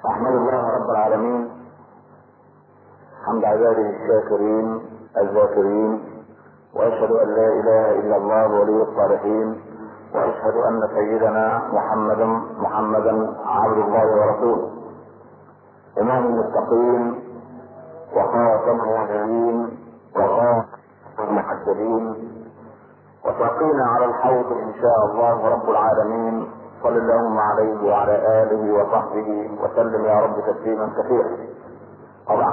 احمد الله رب العالمين حمد عباده الشاكرين الذاكرين، واشهد ان لا اله الا الله ولي الصالحين، واشهد ان سيدنا محمدا عبد الله ورسوله، امام المتقين وخاتم النبيين وخاتم المحسبين، وساقينا على الحوض ان شاء الله رب العالمين. صل اللهم عليه وعلى اله وصحبه وسلم يا رب تسليما كثيرا. طبعا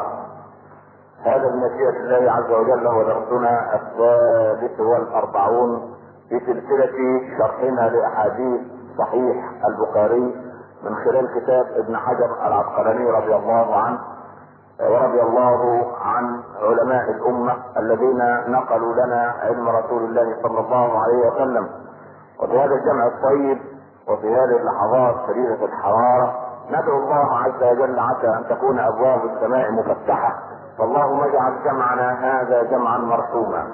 هذا بمشيئة الله عز وجل هو درسنا الثالث والأربعون في سلسلة شرحنا لأحاديث صحيح البخاري من خلال كتاب ابن حجر العسقلاني رضي الله عنه ورضي الله عن علماء الأمة الذين نقلوا لنا علم رسول الله صلى الله عليه وسلم. وفي هذا الجمع الطيب وفي هذه اللحظات شديدة الحرارة ندعو الله عز وجل عسى أن تكون أبواب السماء مفتحة، فاللهم اجعل جمعنا هذا جمعا مرحوما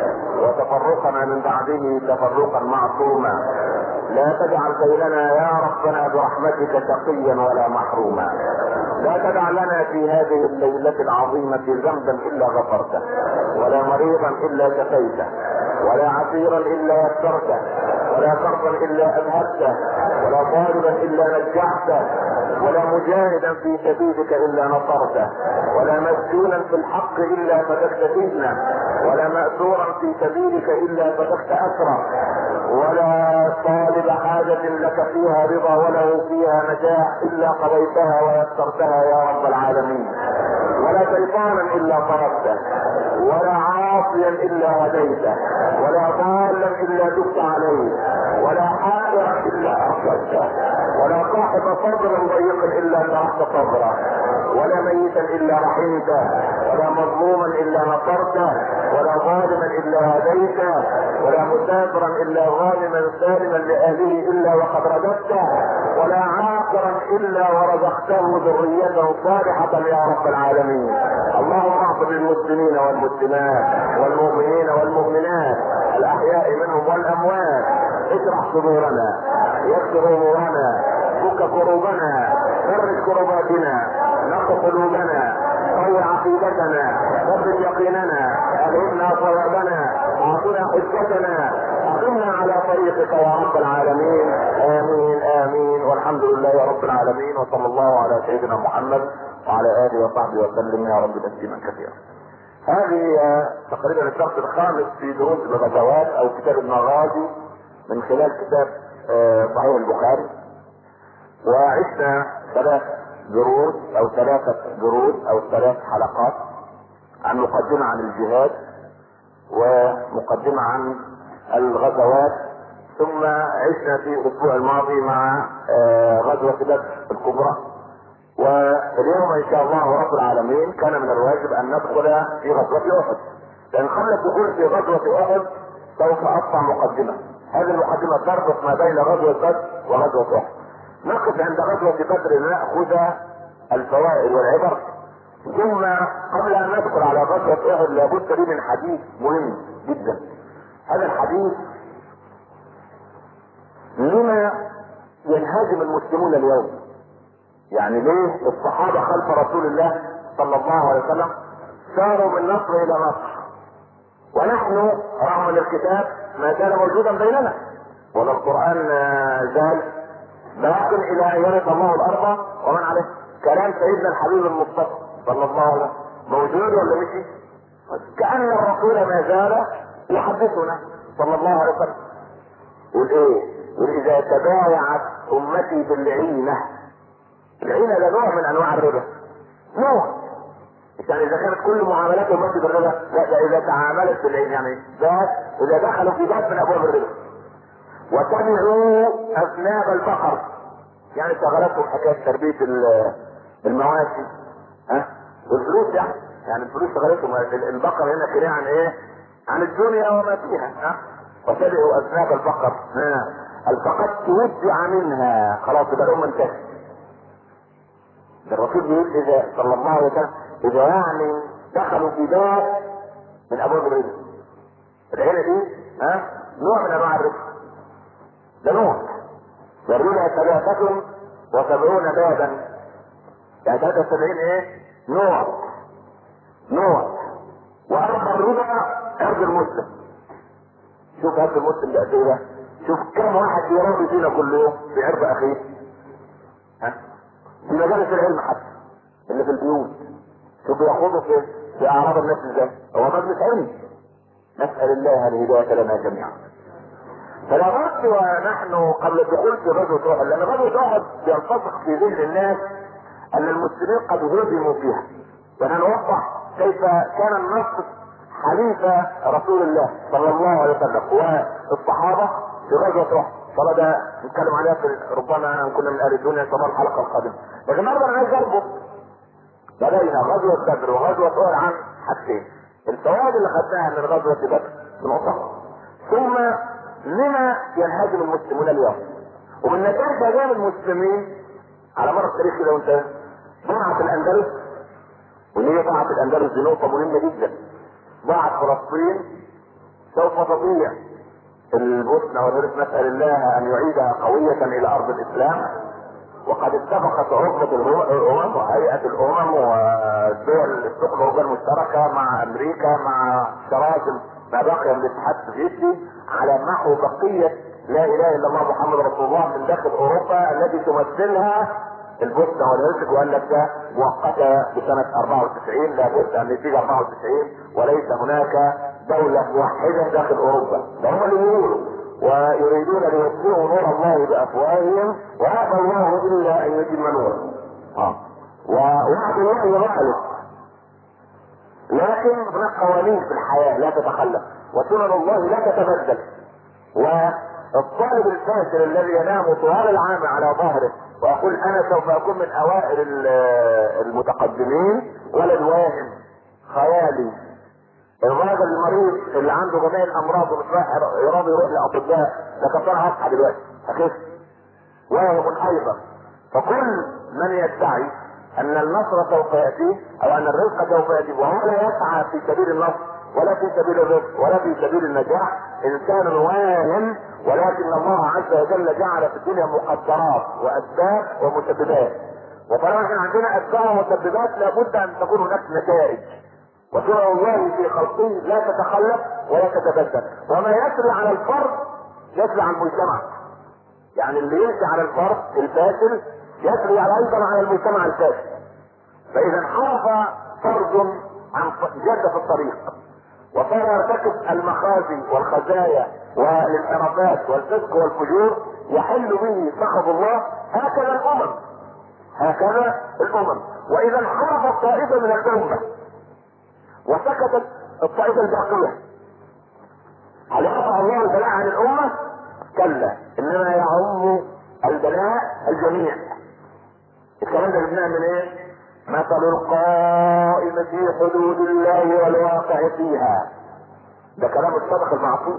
وتفرقنا من بعده تفرقا معصوما، لا تجعل بيننا يا ربنا برحمتك شقيا ولا محروما، لا تدع لنا في هذه الليلة العظيمة ذنبا إلا غفرته، ولا مريضا إلا شفيته، ولا عسيرا إلا يسرته، ولا كربا إلا أذهبته، ولا طالبا إلا نجحته، ولا مجاهدا في سبيلك إلا نصرته، ولا مسجونا في الحق إلا فتكت سجنه، ولا مأسورا في سبيلك إلا فتكت أسره، ولا طالب حاجة لك فيها رضا وله فيها نجاح إلا قضيتها ويسرتها يا رب العالمين، ولا شيطانا إلا طردته، ولا عاصيا إلا هديته، ولا ضالا إلا دبت عليه، ولا حائرا إلا أخرجته، ولا صاحب صدر ضيق إلا شرحت صدره، ولا ميتا إلا رحمته، ولا مظلوما إلا نصرته، ولا ظالما إلا هديته، ولا مسافرا إلا غانما سالما لأهله إلا وقد رددته، ولا عاقرا إلا ورزقته ذرية صالحة يا رب العالمين. اللهم اغفر للمسلمين والمسلمات والمؤمنين والمؤمنات الأحياء منهم والأموات، اشرح صدورنا، يسر امورنا، فك كروبنا، فرج كرباتنا، نق قلوبنا، قوي عقيدتنا، ثبت يقيننا، ألهمنا صوابنا، اعطنا حجتنا، اقمنا على طريقك يا رب العالمين. امين امين، والحمد لله يا رب العالمين، وصلى الله على سيدنا محمد وعلى اله وصحبه وسلم يا رب تسليما كثيرا. هذه تقريبا الدرس الخامس في دروس الغزوات او كتاب المغازي من خلال كتاب صحيح البخاري، وعشنا ثلاث دروس او ثلاث حلقات عن مقدمة عن الجهاد ومقدمة عن الغزوات، ثم عشنا في الاسبوع الماضي مع غزوة بدر الكبرى، واليوم ان شاء الله رب العالمين كان من الواجب ان ندخل في غزوة احد، لان قبل الدخول في غزوة احد سوف اقطع مقدمة. هذه المقدمة تربط ما بين غزوة بدر وغزوة احد. نقف عند غزوة بدر لنأخذ الفوائد والعبر، ثم قبل ان ندخل على غزوة احد لابد لي من حديث مهم جدا. هذا الحديث لما ينهزم المسلمون اليوم، يعني ليه الصحابة خلف رسول الله صلى الله عليه وسلم ساروا من نصر الى نصر، ونحن رغم الكتاب ما زال موجودا بيننا ولا القرآن زال باق الى ان يرث الله الارض ومن عليه. كلام سيدنا الحبيب المصطفى صلى الله عليه وسلم موجود ولا مشي؟ كأن الرسول ما زال يحدثنا صلى الله عليه وسلم. يقول ايه؟ يقول اذا تبايعت امتي بالعينة، العينة ده نوع من انواع الربا، نوع يعني اذا كانت كل معاملات امتي بالربا، لا ده اذا تعاملت بالعين، يعني باب اذا دخلوا في باب من ابواب الربا. وتبعوا اذناب البقر، يعني شغلتهم حكايه تربيه المواشي والفلوس، يعني الفلوس شغلتهم. البقر هنا كده عن ايه؟ عن الدنيا وما فيها. وتبعوا اذناب البقر، فقد توزع منها، خلاص يبقى الامه انتهت. ده الرسول بيقول اذا صلى الله عليه وسلم اذا يعني دخلوا في باب من ابواب الرزق، العيله دي نوع من انواع الرزق، ده نوع. والربا 73 بابا يعني 73 ايه؟ نوع واربع الربع ارض المسلم. شوف ارض المسلم ده قد ايه؟ شوف كم واحد يراضي فينا كل يوم في عرض اخيه. في مجالس العلم حتى اللي في البيوت، شوف ياخدوا في اعراض الناس ازاي. هو مجلس علم. نسال الله الهدايه لنا جميعا. فلا بد ونحن قبل الدخول في غزوه احد، لان غزوه احد بينفصل في ذهن الناس ان المسلمين قد هزموا فيها، ونوضح كيف كان النصر حليف رسول الله صلى الله عليه وسلم والصحابه في غزوه احد. طبعا ده نتكلم عليها في ربما كنا من اهل الدنيا ان شاء الله الحلقه القادمه. لكن النهارده انا عايز اربط بدأنا غزوه بدر وغزوه احد عن حاجتين. الفوائد اللي خدناها من غزوه بدر بنقطه، ثم لما ينهزم المسلمون اليوم، ومن نتائج هزائم المسلمين على مر التاريخ كده. وانت ضاعت الاندلس، واللي هي ضاعت الاندلس دي نقطه مهمه جدا. ضاعت فلسطين، سوف تضيع البوسنه والهرس. نسال الله ان يعيدها قويه الى ارض الاسلام. وقد اتفقت عقبه الامم وهيئه الامم والدول السوق الاوروبيه المشتركه مع امريكا مع شراكم ما بقي من الاتحاد السوفيتي على محو بقيه لا اله الا الله محمد رسول الله من داخل اوروبا التي تمثلها البوسنه والهرسك. وقال لك ده مؤقته بسنه 94، لابد ان نتيجه 94 وليس هناك دوله موحده داخل اوروبا. ده هم اللي يقولوا ويريدون ليطفئوا نور الله بافواههم ويأبى الله الا ان يتم نوره. ووعد الله غالب، لكن هناك قوانين في الحياه لا تتخلف وسنن الله لا تتبدل. والطالب الفاشل الذي ينام طوال العام على ظهره ويقول انا سوف اكون من اوائل المتقدمين، ولد واهم خيالي. الراجل المريض اللي عنده جميع الامراض ومش يراضي يروح لاطباء، ده كان اصحى دلوقتي اخف واهم ايضا. فكل من يدعي ان النصر سوف ياتي او ان الرزق سوف ياتي وهو لا يسعى في سبيل النصر ولا في سبيل الرزق ولا في سبيل النجاح، انسان واهم. ولكن الله عز وجل جعل في الدنيا مقدرات واسباب ومسببات، وطالما احنا عندنا اسباب ومسببات لابد ان تكون هناك نتائج. وسنن الله في خلقه لا تتخلف ولا تتبدل، وما يسري على الفرد يسري على المجتمع. يعني اللي يمشي على الفرد الفاشل يسري ايضا على المجتمع الفاشل. فاذا انحرف فرد عن جادة في الطريق وصار يرتكب المخازي والخزايا والانحرافات والفسق والفجور يحل به سخط الله. هكذا الامم. واذا انحرفت طائفه من الامه وسكتت الطائفه الباقيه، هل يرفع الله البلاء عن الامه؟ كلا، انما يعم البلاء الجميع. الكلام ده جبناه من ايه؟ مثل القائم في حدود الله والواقع فيها. ده كلام الصدق المعصوم.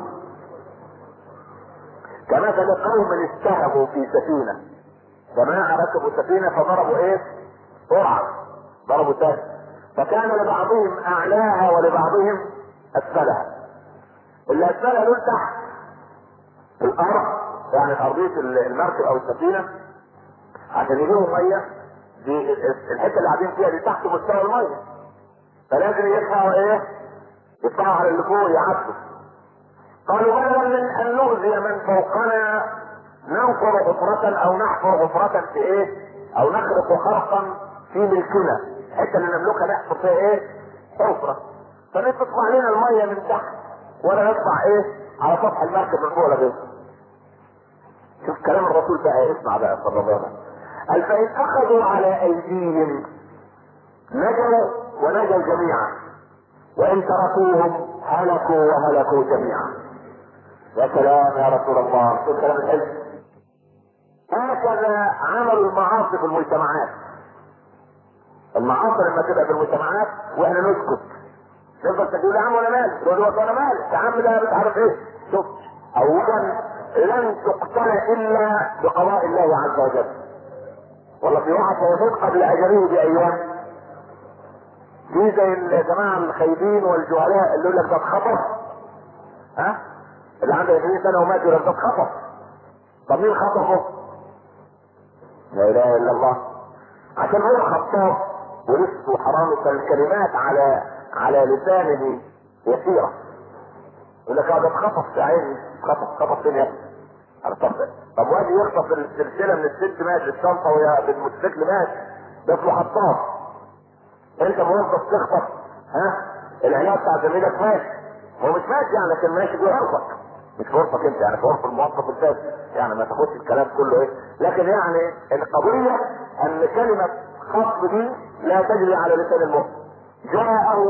كمثل قوم استهموا في سفينه، جماعه ركبوا سفينه فضربوا ايه؟ قرعه، ضربوا سهم، فكان لبعضهم اعلاها ولبعضهم اسفلها. اللي اسفلها دول تحت الارض، يعني ارضيه المركب او السفينه، عشان يجيبوا ميه دي الحته اللي قاعدين فيها دي تحت مستوى الميه، فلازم يطلعوا ايه؟ يطلعوا على اللي فوق يعدوا. قالوا بدلا من ان نؤذي من فوقنا ننقر حفرة او نحفر حفرة في ايه؟ او نخرق خرقا في ملكنا، الحته اللي نملكها نحفر فيها ايه؟ حفرة، فليه تطلع لنا الميه من تحت ولا نطلع ايه؟ على سطح المركب من فوق لغايه. شوف كلام الرسول بقى، اسمع بقى صلى الله عليه وسلم. قال فان اخذوا على ايديهم نجوا ونجوا جميعا، وان تركوهم هلكوا وهلكوا جميعا. يا سلام يا رسول الله، شوف كلام الحلم. هكذا عملوا المعاصي في المجتمعات. المعاصي لما تبقى في المجتمعات واحنا نسكت، نفضل تقول يا عم ولا مالك، تقول له انا مالك يا عم، ده مش عارف ايه. شوف، اولا لن تقتل الا بقضاء الله عز وجل، ولا في واحد سيموت قبل اجله بايام. دي زي الجماعه الخايبين والجهلاء اللي يقول لك ده اتخطف، اللي عنده 20 سنه ومات يقول لك ده اتخطف. طب مين خطفه؟ لا اله الا الله. عشان هو خطاب ولص وحرامي، فالكلمات على لسانه يسيرة. يقول لك هذا اتخطف يا عيني، خطف فين يا ابني؟ طب واجي يخطف السلسلة من الست ماشي، الشنطة ويا بالموتوسيكل ماشي، ده اسمه خطاف. انت موظف تخطف العلاج بتاع زميلك ماشي، هو مش ماشي يعني لكن ماشي في عرفك، مش في عرفك انت، يعني في عرف الموظف الثاني، يعني ما تاخدش الكلام كله لكن يعني القضية ان كلمة خطف دي لا تجري على لسان المؤمن. جاءه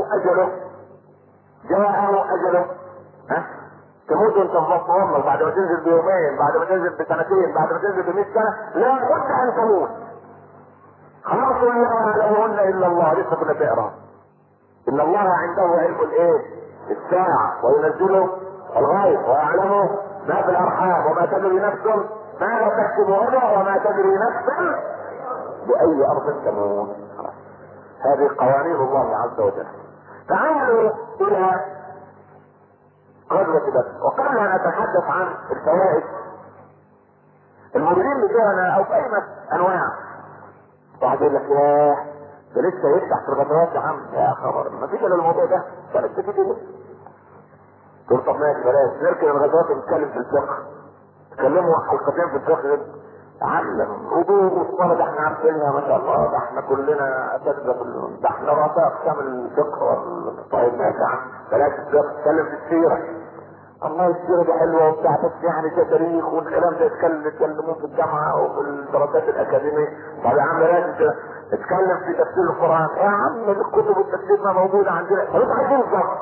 اجله تموت وانت في بطن امك، بعد ما تنزل بيومين، بعد ما تنزل بسنتين، بعد ما تنزل ب100 سنة، لا بد ان تموت. خلاص لا يعلمهن الا الله، لسه كنا بنقرا ان الله عنده علم الساعة وينزله الغيب ويعلمه ما في الارحام وما تدري نفس ماذا تكسب غدا وما تدري نفس باي ارض تموت. هذه قوانين الله عز وجل. تعالوا الى غزوة بدر، وقبل ان نتحدث عن الفوائد الموردين بتوعنا او اي انواع. واحد يقول لك ياه ده لسه يفتح في الغزوات يا عم، يا خبر ما فيش الا الموضوع ده، كانت كده. تقول طب ماشي بلاش نركن الغزوات ونتكلم في الفقه، تكلموا حلقتين في الفقه ده علم وضوء وصلاة، ده احنا عارفينها ما شاء الله، ده احنا كلنا اساتذه، ده احنا رؤساء اقسام الفقه. طيب ماشي يا عم بلاش الفقه، اتكلم في السيره. الله السيره دي حلوه وبتاع، بس يعني ده تاريخ والكلام ده يتكلمون في الجامعه وفي الدراسات الاكاديميه. طب يا عم لازم اتكلم في تفسير القران، يا عم الكتب التفسير ما موجوده عندنا، طب انت عايزين بالظبط.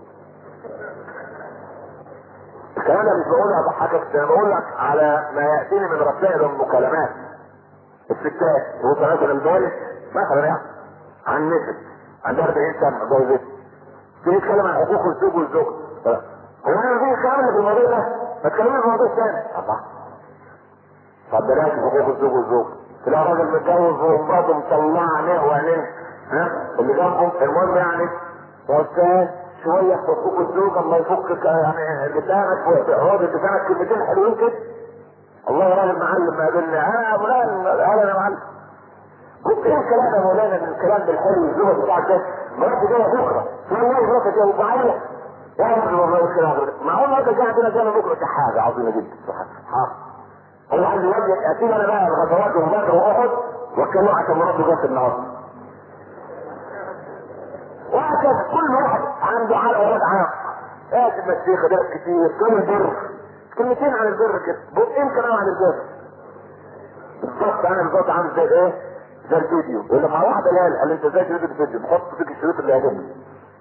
الكلام ده مش بقوله اضحكك، انا بقول لك على ما ياتيني من رسائل ومكالمات الستات وثلاثه الدول مثلا يعني عن نسب عندها 40 سنه جوزت، تيجي تتكلم عن حقوق الزوج والزوج، هو انا في الكلام اللي في الموضوع ده ما تكلمني في موضوع ثاني. الله طب بلاش حقوق الزوج والزوج، تلاقي راجل متجوز ومراته مطلعه عينيه وعينيه اللي جنبه، المهم يعني يا استاذ شويه في حقوق الزوج الله يفكك يعني لسانك وعود لسانك كلمتين حلوين كده. الله يا راجل معلم ما قابلني انا فلان انا معلم. قلت ايه الكلام يا مولانا من الكلام بالحلو الزوج بتاعك ده؟ مراتي جايه بكره والله مراتي جايه وبعيط يا راجل والله كده معقول مراتي جايه عندنا جايه بكره؟ دي حاجه عظيمه جدا سبحان الله. هو عندي وجه اسيب انا بقى الغزوات وبدر واحد واتكلم عشان مراتي جت النهارده. وهكذا كل واحد عنده حلقه ووضع عام. ايه المسيخ ده كتير كل البر كلمتين عن البر كده، بقين كلام عن البر بالظبط. انا بالظبط عامل زي ايه؟ زي الفيديو. يقول لك مع واحد قال انت ازاي تريد الفيديو؟ بحط فيك الشريط اللي يعجبني.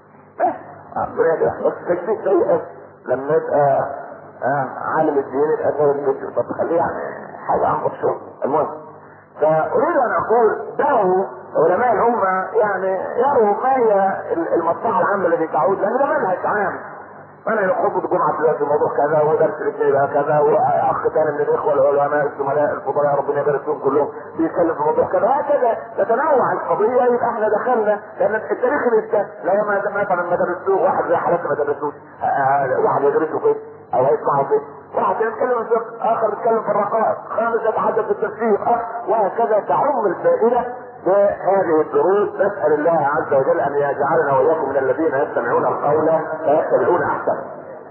بس تكفيك سيء لما يبقى عالم الدين يبقى زي الفيديو، طب خليه يعني حاجه عن شغل. المهم فاريد ان اقول دعوا علماء الامه يعني يروا ما هي المصلحه العامه التي تعود، لان ده منهج عام. انا يخطب الجمعه دلوقتي الموضوع كذا، ودرس الاثنين بقى كذا، واخ ثاني من الاخوه العلماء الزملاء الفضلاء ربنا يبارك فيهم كلهم بيتكلم في الموضوع كذا، وهكذا تتنوع القضيه. يبقى احنا دخلنا لان التاريخ الاسلامي لو مثلا ما درسوه واحد زي حالاتنا ما درسوش، واحد يدرسه فين او هيسمعه فين، واحد يتكلم في الفقه، اخر يتكلم في الرقائق، خامس يتحدث في التفسير، وهكذا تعم الفائده بهذه الدروس. نسأل الله عز وجل ان يجعلنا واياكم من الذين يستمعون القول فيتبعون احسنه.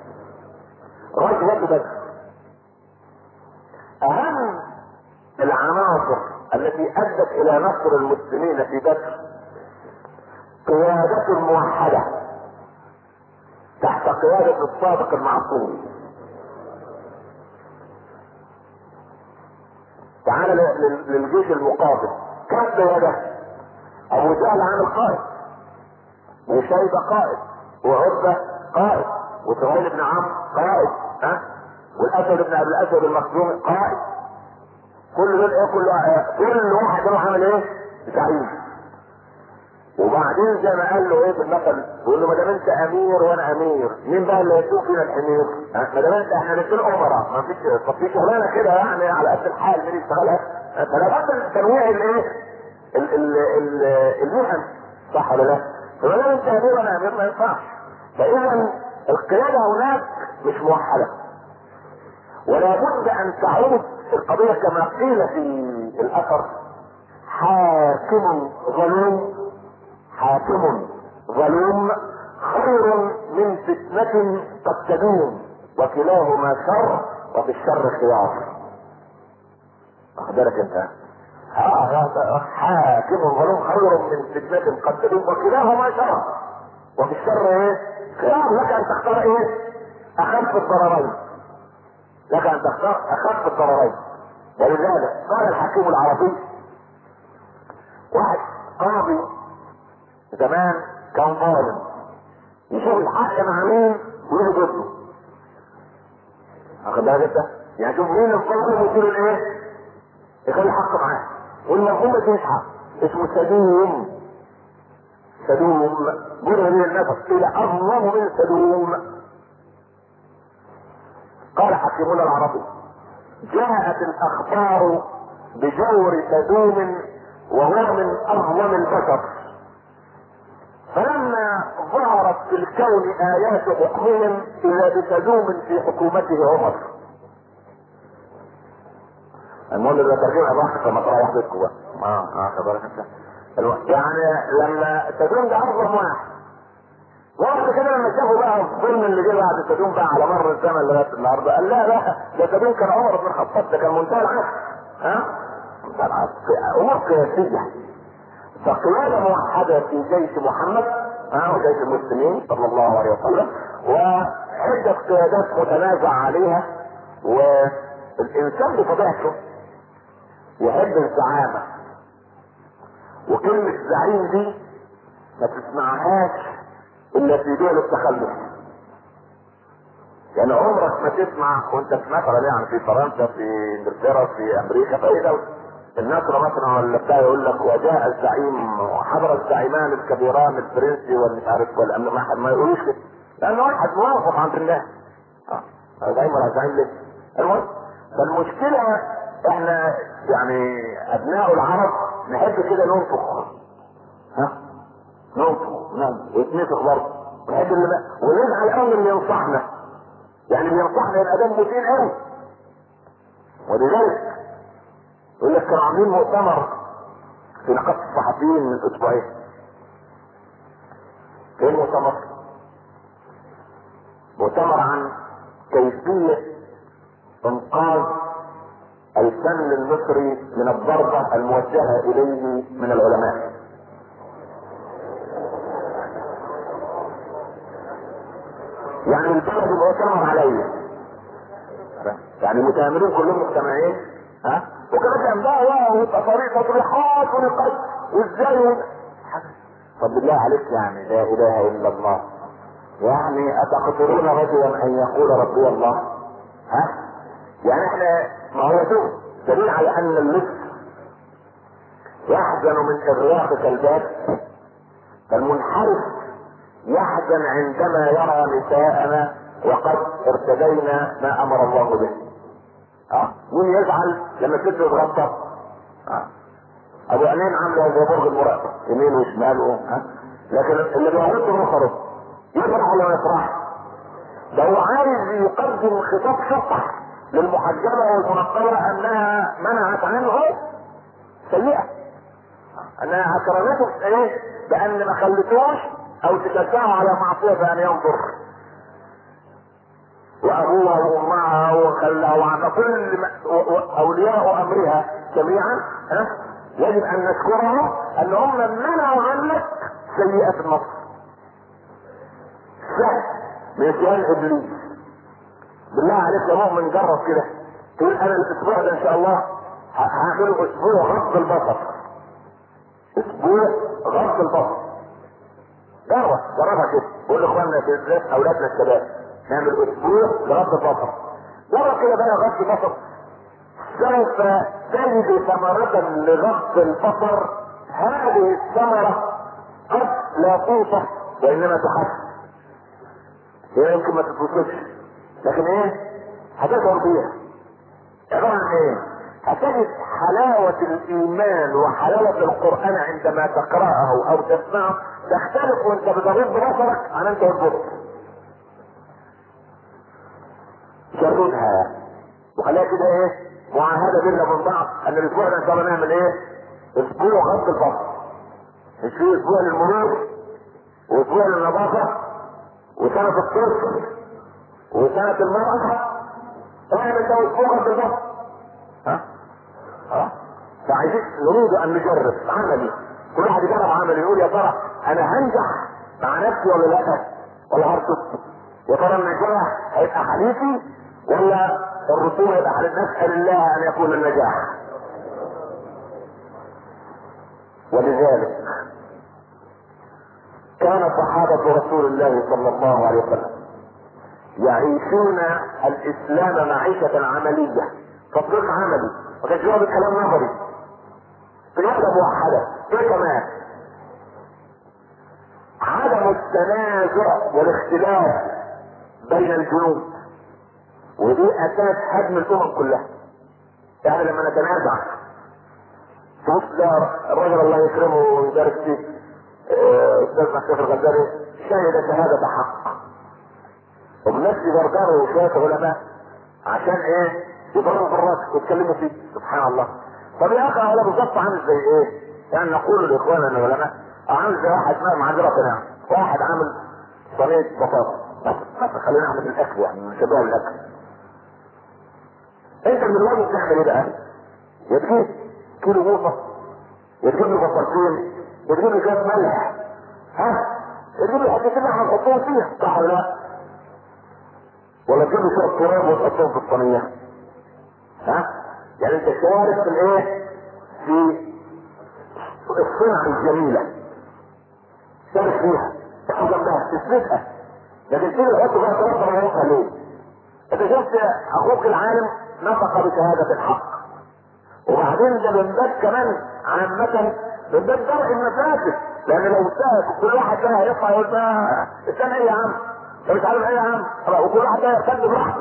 غزوة بدر اهم العناصر التي ادت الى نصر المسلمين في بدر قيادة موحدة تحت قيادة الصادق المعصوم. تعال للجيش المقابل، كم قيادة؟ ابو جهل عامل قائد، وشيبة قائد، وعتبة قائد، وسهيل بن عمرو قائد، والاسود بن ابي الاسود المخزومي قائد. كل دول ايه؟ كل واحد له عامل ايه؟ زعيم. وبعدين زي ما قال له ايه في المثل، بيقول له ما دام انت امير وانا امير، مين بقى اللي هيسوق فينا الحمير؟ ما دام انت احنا الاثنين امراء، ما فيش طب في شغلانه كده يعني على قد الحال مين يشتغلها؟ فلا بد من تنويع الايه؟ المهن، صح ولا لا؟ فما دام انت امير وانا امير ما ينفعش. فاذا القياده هناك مش موحده، ولا بد ان تعود القضيه كما قيل في الاثر حاكم ظلوم خير من فتنة قد تدوم وكلاهما شر وفي الشر خيار. واخد بالك انت؟ حاكم ظلوم خير من فتنة قد تدوم وكلاهما شر وفي الشر ايه؟ خيار. لك ان تختار ايه؟ اخف الضررين. ولذلك قال الحكيم العربي، واحد قاضي زمان كان ظالم يشوف الحق مع مين ويجي ضده. واخد بالك انت؟ يعني شوف مين الظالم ويديله الايه؟ يخلي الحق معاه. والمرحوم ما فيش حق، اسمه سدوم. جرى به النفس الى اظلم من سدوم. قال حكيمنا العربي: جاءت الاخبار بجور سدوم وهو من اظلم البشر، فلما ظهرت في الكون ايات حكمهم اذا بسدوم في حكومته عمر. المهم اللي ترجمها براحتك لما تروح بيتكم بقى. خبرك انت. يعني لما سدوم ده اظلم واحد كده لما شافوا بقى الظلم اللي جه بعد سدوم بقى على مر الزمن لغايه النهارده، قال لا ده سدوم كان عمر بن الخطاب، ده كان منتهى العسل. منتهى العسل، امور قياسيه. فقياده موحده في جيش محمد وجيش المسلمين صلى الله عليه وسلم، وعده قيادات متنازع عليها. والانسان بطبيعته يحب الزعامه، وكلمه زعيم دي ما تسمعهاش الا في دول التخلف. يعني عمرك ما تسمع وانت في مثلا يعني في فرنسا، في انجلترا، في امريكا، في اي دوله النصر مثلا ولا بتاع يقول لك وجاء الزعيم وحضر الزعيمان الكبيران الفرنسي والمش عارف والامن، ما يقولوش كده لانه واحد موافق عند الله. زعيم ولا زعيم ليه؟ المهم، فالمشكله احنا يعني ابناء العرب نحب كده ننفخ. ويتنفخ برضه ونحب ونزعل قوي اللي ينصحنا. يعني اللي ينصحنا يبقى دمه تقيل قوي. ولذلك يقول لك كانوا عاملين مؤتمر في نقابة الصحفيين من اسبوعين. ايه المؤتمر؟ مؤتمر عن كيفية انقاذ الفن المصري من الضربة الموجهة اليه من العلماء. يعني البلد المؤتمر عليه، يعني المتآمرين كلهم مجتمعين وكمان كان بقى ويبقى طريق تصريحات ونقاش وازاي طب بالله عليك، يعني لا اله الا الله، يعني اتقتلون رجلا ان يقول ربي الله؟ يعني احنا ما هو دليل على ان اللص يحزن من اغراق كالباب، فالمنحرف يحزن عندما يرى نساءنا وقد ارتدينا ما امر الله به. مين يزعل لما تبدو الغطة؟ ابو عينين عامله زي برج المراقبة يمين وشمال لكن اللي بيغط نصره يفرح ولا ما يفرح؟ ده هو عايز يقدم خطاب شطح للمحجبة والمنقبة انها منعت عنه سيئة، انها اكرمته ايه؟ بان ما خلتوش او تشجعه على معصية بان ينظر، وابوها وامها وخلها وعن كل اولياء امرها جميعا يجب ان نشكرهم ان هم منعوا عنك سيئة النصر. سهل من سؤال ابليس. بالله عليك يا مؤمن جرب كده، تقول انا الاسبوع ده ان شاء الله هعمله اسبوع غض البصر. اسبوع غض البصر. جربها كده، قول لاخواننا بالذات اولادنا الشباب نعمل اسبوع غض البصر. جرب كده بقى غض البصر، سوف تجد ثمرة لغض البصر. هذه الثمرة قد لا توصف وانما تخف. هي يمكن ما تتوصفش لكن ايه؟ هتشعر بيها. عبارة عن ايه؟ هتجد حلاوة الايمان وحلاوة القرآن عندما تقرأه او تسمعه تختلف وانت بتغض بصرك عن انت والبصر. شردها وخليها كده ايه؟ معاهدة بيننا وبين بعض ان الاسبوع ده ان شاء الله نعمل ايه؟ اسبوع غض البصر، مش في اسبوع للمرور واسبوع للنظافة وسنة الطفل وسنة المرأة، اعمل ده اسبوع غض البصر. فعايزين نريد ان نجرب عملي، كل واحد يجرب عملي يقول يا ترى انا هنجح مع نفسي ولا لا، ولا هرتب؟ يا ترى النجاح هيبقى حديثي ولا الرسول هيبقى حديث؟ نسأل الله ان يكون النجاح. ولذلك كان صحابة رسول الله صلى الله عليه وسلم يعيشون الاسلام معيشة عملية، تطبيق عملي، ما كانش يقعد كلام نظري، قيادة موحدة. ايه كمان؟ عدم التنازع والاختلاف بين الجنود، ودي اساس هدم الامم كلها. يعني لما نتنازع، شوف ده الرجل الله يكرمه ويبارك فيه استاذنا الشيخ الغزالي شهد شهادة حق، وبنفس يجرجروا شوية علماء عشان ايه؟ يضربوا في الراس ويتكلموا فيه. سبحان الله. طب يا اخي هذا بالظبط عامل زي ايه؟ يعني نقول لاخواننا العلماء عامل زي واحد معذرة يعني، واحد عامل صينية بطاطس بس خلينا نعمل الاكل، يعني مش هدوها الاكل. انت من الواجب تعمل ايه بقى؟ يا تجيب كيلو بوصة، يا تجيب لي بطاطسين، يا تجيب لي شوية ملح، يا تجيب لي حتتين لحمة نحطهم فيها، صح ولا لا؟ ولا تجيب لي شوية تراب وتحطهم في الصينية؟ يعني انت شارك في الايه؟ في الصنعة الجميلة، شارك فيها، تحط جنبها، تثبتها، لكن تيجي تحط فيها تراب ويوقع ليه؟ انت شفت اخوك العالم نطق بشهادة الحق، وبعدين ده من باب كمان عامة، من باب درء المفاسد، لان لو ساب كل واحد ده هيطلع يقول ما استنى ايه يا عم؟ انت مش عارف ايه يا عم؟ وكل واحد ده يرتد براحته.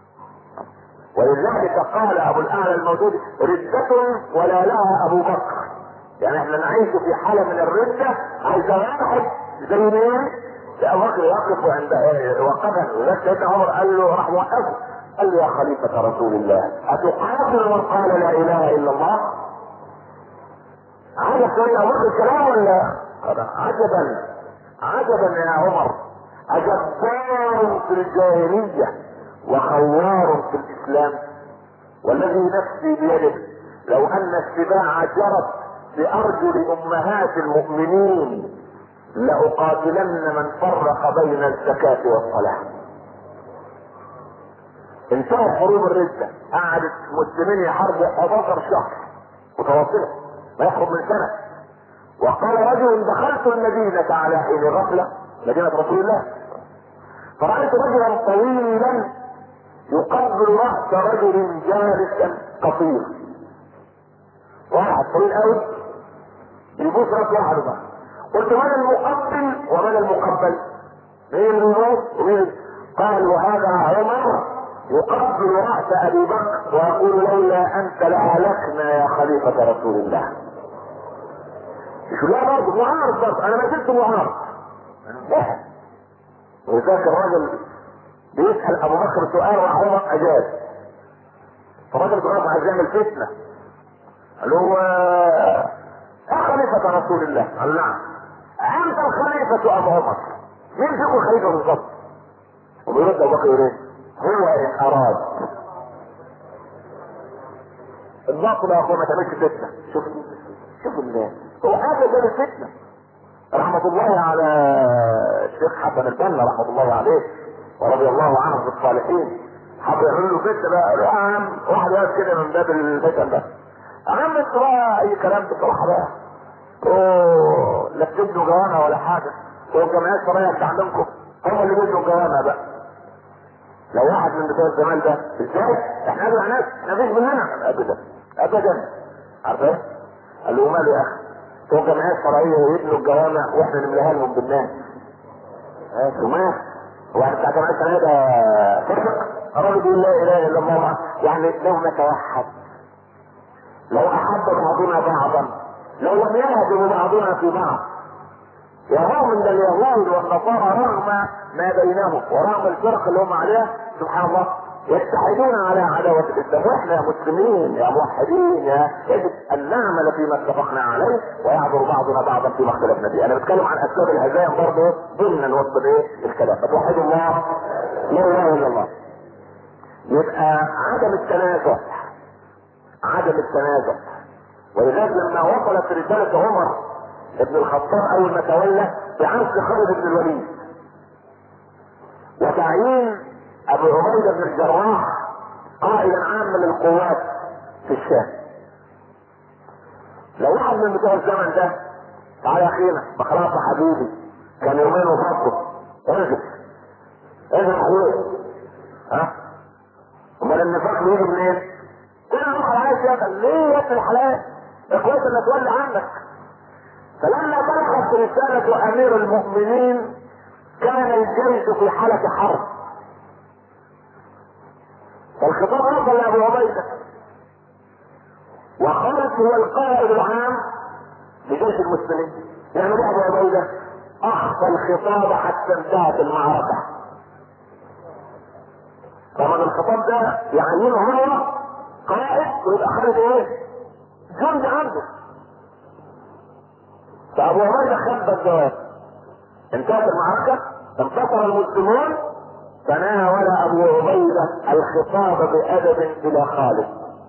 ولذلك قال ابو الاعلى الموجود ردة ولا لها ابو بكر. يعني احنا نعيش في حالة من الردة، عايز واحد زي مين؟ ابو بكر يقف عند وقفا، ولذلك سيدنا عمر قال له، راح موقفه قال له يا خليفة رسول الله اتقاتل من قال لا اله الا الله؟ عجب سيدنا ابو بكر الكلام ولا؟ عجبا عجبا يا عمر، أجبار في الجاهلية وخوار في الإسلام، والذي نفسي بيده لو أن السباع جرت بأرجل أمهات المؤمنين لأقاتلن من فرق بين الزكاة والصلاة. انتهت حروب الردة، قعدت مسلمين يحاربوا 11 شهر متواصلة، ما يخرج من سنة. وقال رجل دخلت المدينة على حين غفلة، مدينة رسول الله، فرأيت رجلا طويلا يقبل رأس رجل جالسا قصير، واحد طويل قوي يبوس راس واحد بقى. قلت من المقبل ومن المقبل؟ مين اللي يبوس ومين؟ قال وهذا عمر يقبل رأس ابي بكر ويقول لولا انت لهلكنا يا خليفة رسول الله. شو لا برضه معارض، برضه انا ما زلت معارض. وذاك الراجل بيسأل ابو بكر سؤال وعمر اجاب، فالراجل بيقول عايز يعمل فتنة، قال له يا خليفة رسول الله، قال نعم. انت الخليفة ابو عمر، مين فيكم الخليفة بالظبط؟ وبيرد ابو بكر يقول ايه؟ هو ان اراد. الباطل يا اخوة ما تعملش فتنة. شوف الله، هو ابدا الفتنة. رحمة الله على الشيخ حسن البنا رحمة الله عليه ورضي الله عنه في الصالحين، حب يعمل له فتنة بقى، قالوا يا عم واحد واقف كده من باب الفتن ده، يا عم انت بقى اي كلام بصراحة بقى، لا بتبنوا جوانا ولا حاجة، هو الجمعيات الشرعية اللي عندكم هم اللي بيبنوا جوانا بقى. لو واحد من بتوع الزمان ده ازاي؟ احنا ادعى ناس ما فيش مننا ابدا ابدا، عارف ايه؟ قال له ماله يا اخي؟ هو الجمعيات الشرعية يبنوا الجوامع واحنا نملاها لهم بالناس. وما واحد بتاع الجمعيات الشرعية ده فرق، الراجل بيقول لا اله الا الله، يعني لو نتوحد، لو احب بعضنا بعضا، لو لم يهدم بعضنا في بعض، ورغم ان اليهود والنصارى رغم ما بينهم ورغم الفرق اللي هم عليها سبحان الله يتحدون على عداوة الاسلام، واحنا يا مسلمين يا موحدين يجب ان نعمل فيما اتفقنا عليه ويعذر بعضنا بعضا فيما اختلفنا فيه. انا بتكلم عن اسباب الهزائم برضه ضمن وسط الكلام. فتوحدوا الله، لا اله الا الله. يبقى عدم التنازع، عدم التنازع. ولذلك لما وصلت رسالة عمر ابن الخطاب اول ما تولى بعزل خالد بن الوليد وتعيين ابو عبيدة بن الجراح قائدا عاما للقوات في الشام، لو واحد من بتوع الزمن ده تعالى يا اخينا بخلاص يا حبيبي كان يومين وفضل انزل اخويا، ها امال النفاق بيجي منين؟ كل واحد عايز يقتل ليه يا ابن الحلال؟ اخواتي اللي تولي عنك. فلما بلغت رسالة امير المؤمنين كان الجيش في حالة حرب، فالخطاب وصل لابو عبيدة وخالد هو القائد العام لجيش المسلمين. يعني ابو عبيدة اخفى الخطاب حتى انتهت المعركة. طبعا الخطاب ده يعينه هو قائد ويبقى خالد ايه؟ جندي عنده. فابو عبيدة خد الجواب، انتهت المعركة، انتصر المسلمون، تناول ابو عبيدة الخطاب بادب الى خالد.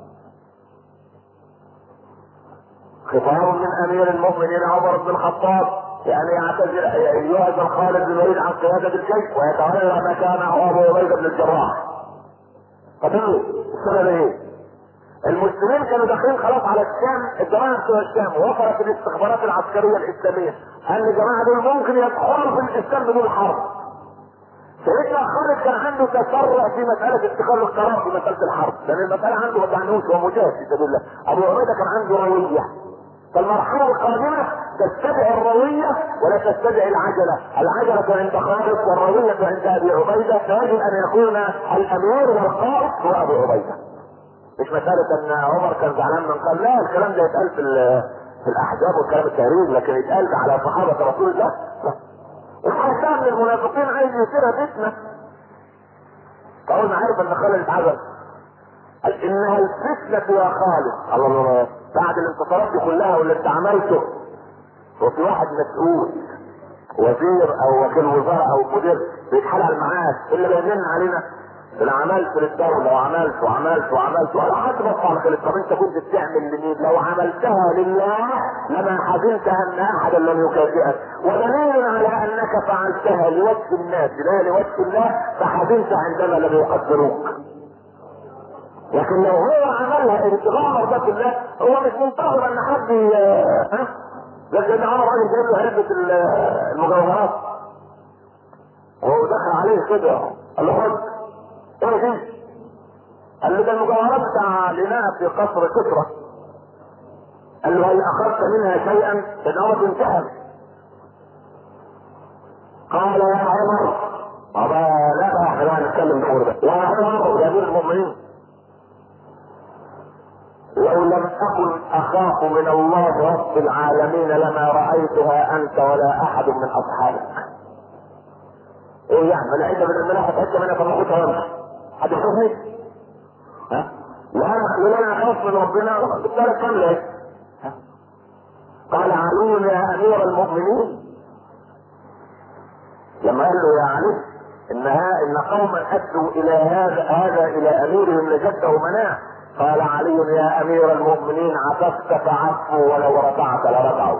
خطاب من امير المؤمنين عمر بن الخطاب بان يعتذر يعزل خالد بن الوليد عن قيادة الجيش ويتولى مكانه ابو عبيدة بن الجراح. طب السبب ايه؟ المسلمين كانوا داخلين خلاص على الشام، الجماعه بتوع الشام وصلت الاستخبارات العسكريه الاسلاميه ان الجماعه دول ممكن يدخلوا في الاسلام بدون حرب. سيدنا خالد كان عنده تسرع في مساله اتخاذ القرار في مساله الحرب، لان المساله عنده ما تعنوش، هو مجاهد في سبيل الله. ابو عبيده كان عنده رويه، فالمرحله القادمه تتبع الرويه ولا تتبع العجله، العجله عند خالد والرويه عند ابي عبيده، فيجب ان يكون الامير والقائد هو ابو عبيده. مش مسألة ان عمر كان زعلان من قال، لا الكلام ده يتقال في الاحزاب والكلام التهريج، لكن يتقال على صحابة رسول الله. وحسام من المنافقين عايز يصيرها فتنة. فاول ما عرف ان خالد اتعزل قال انها الفتنة يا خالد. الله الله، بعد الانتصارات دي كلها واللي انت عملته وفي واحد مسؤول وزير او وكيل وزارة او مدير بيتحلل معاك اللي بيمن علينا انا عملت للدولة وعملت ولا حد بص على خالد. طب انت كنت بتعمل لمين؟ لو عملتها لله لما حزنت ان احدا لم يكافئك، ودليل على انك فعلتها لوجه الناس لا لوجه الله فحزنت عندما لم يقدروك. لكن لو هو عملها ابتغاء مرضات الله هو مش منتظر ان حد لكن عمر راجل جايب له علبة المجوهرات وهو دخل عليه كده قال له خد ايه دي؟ قال له ده المجوهرات بتاع الاناء في قصر كسرى. قال له هل اخذت منها شيئا؟ كان عمر انتهى. قال يا عمر لا بقى احنا بقى نتكلم الامور ده. يا عمر يا امير المؤمنين لو لم اكن اخاف من الله رب العالمين لما رايتها انت ولا احد من اصحابك. ايه يعني ملاحظه من الملاحظه حتى منها فمخوتها وامشي حد يشوفني؟ ها؟ لا انا اخاف من ربنا بالثلاث كامله. قال علي يا امير المؤمنين لما قال له يا علي ان قوما ادوا الى هذا الى اميرهم لجده مناع. قال علي يا امير المؤمنين عففت فعفوا ولو رفعت لرفعوا.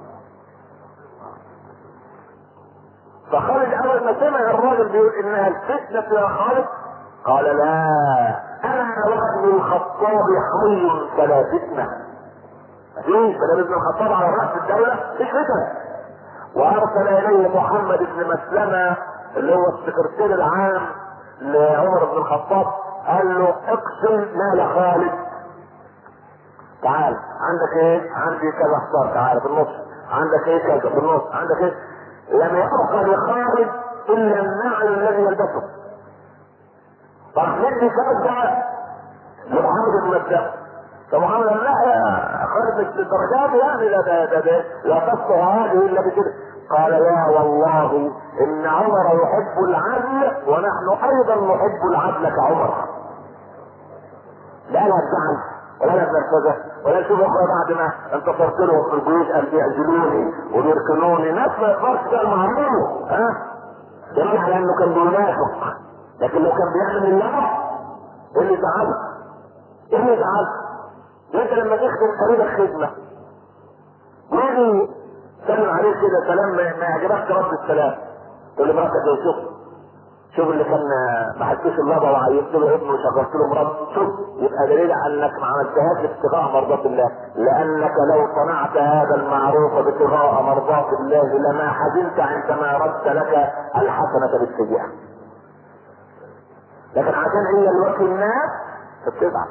فخالد اول ما سمع الراجل بيقول انها الفتنة يا خالد قال لا انا وابن الخطاب حي فلا فتنة. مفيش بدل ابن الخطاب على رأس الدولة مفيش فتنة. وارسل اليه محمد بن مسلمة اللي هو السكرتير العام لعمر بن الخطاب قال له اقسم مال خالد. تعال عندك ايه؟ عندي كذا حصار تعال في النص، عندك ايه كذا في النص، عندك ايه؟ لم يبقى لخالد الا النعل الذي يلبسه. فراح ندي كذا لمحمد بن مسلمة. فمحمد قال لا يا خالد مش للدرجات يعني لا تصلح هذه الا بكده. قال يا والله ان عمر يحب العدل ونحن ايضا نحب العدل كعمر. لا انا اتزعل ولا انا بنرفزه ولا اشوف اخرى بعد ما انتصرت لهم في الجيوش قال بيعزلوني وبيركنوني. ناس ما يقدرش ده معروف دليل على انه كان بينافق. لكن لو كان بيعمل الله ايه اللي زعله؟ ايه اللي زعله؟ انت لما تخدم قريبك خدمه يجي سلم عليه كده سلام ما يعجبكش رد السلام تقول له مراتك ايه؟ شوف اللي كان ما حدش اللبا وعيبت له ابنه وشغلت له مرض. شوف يبقى دليل على انك ما عملتهاش ابتغاء مرضات الله. لانك لو صنعت هذا المعروف ابتغاء مرضات الله لما حزنت عندما رد لك الحسنه بالسيئه. لكن عشان هي الوكيل الناس فبتزعل.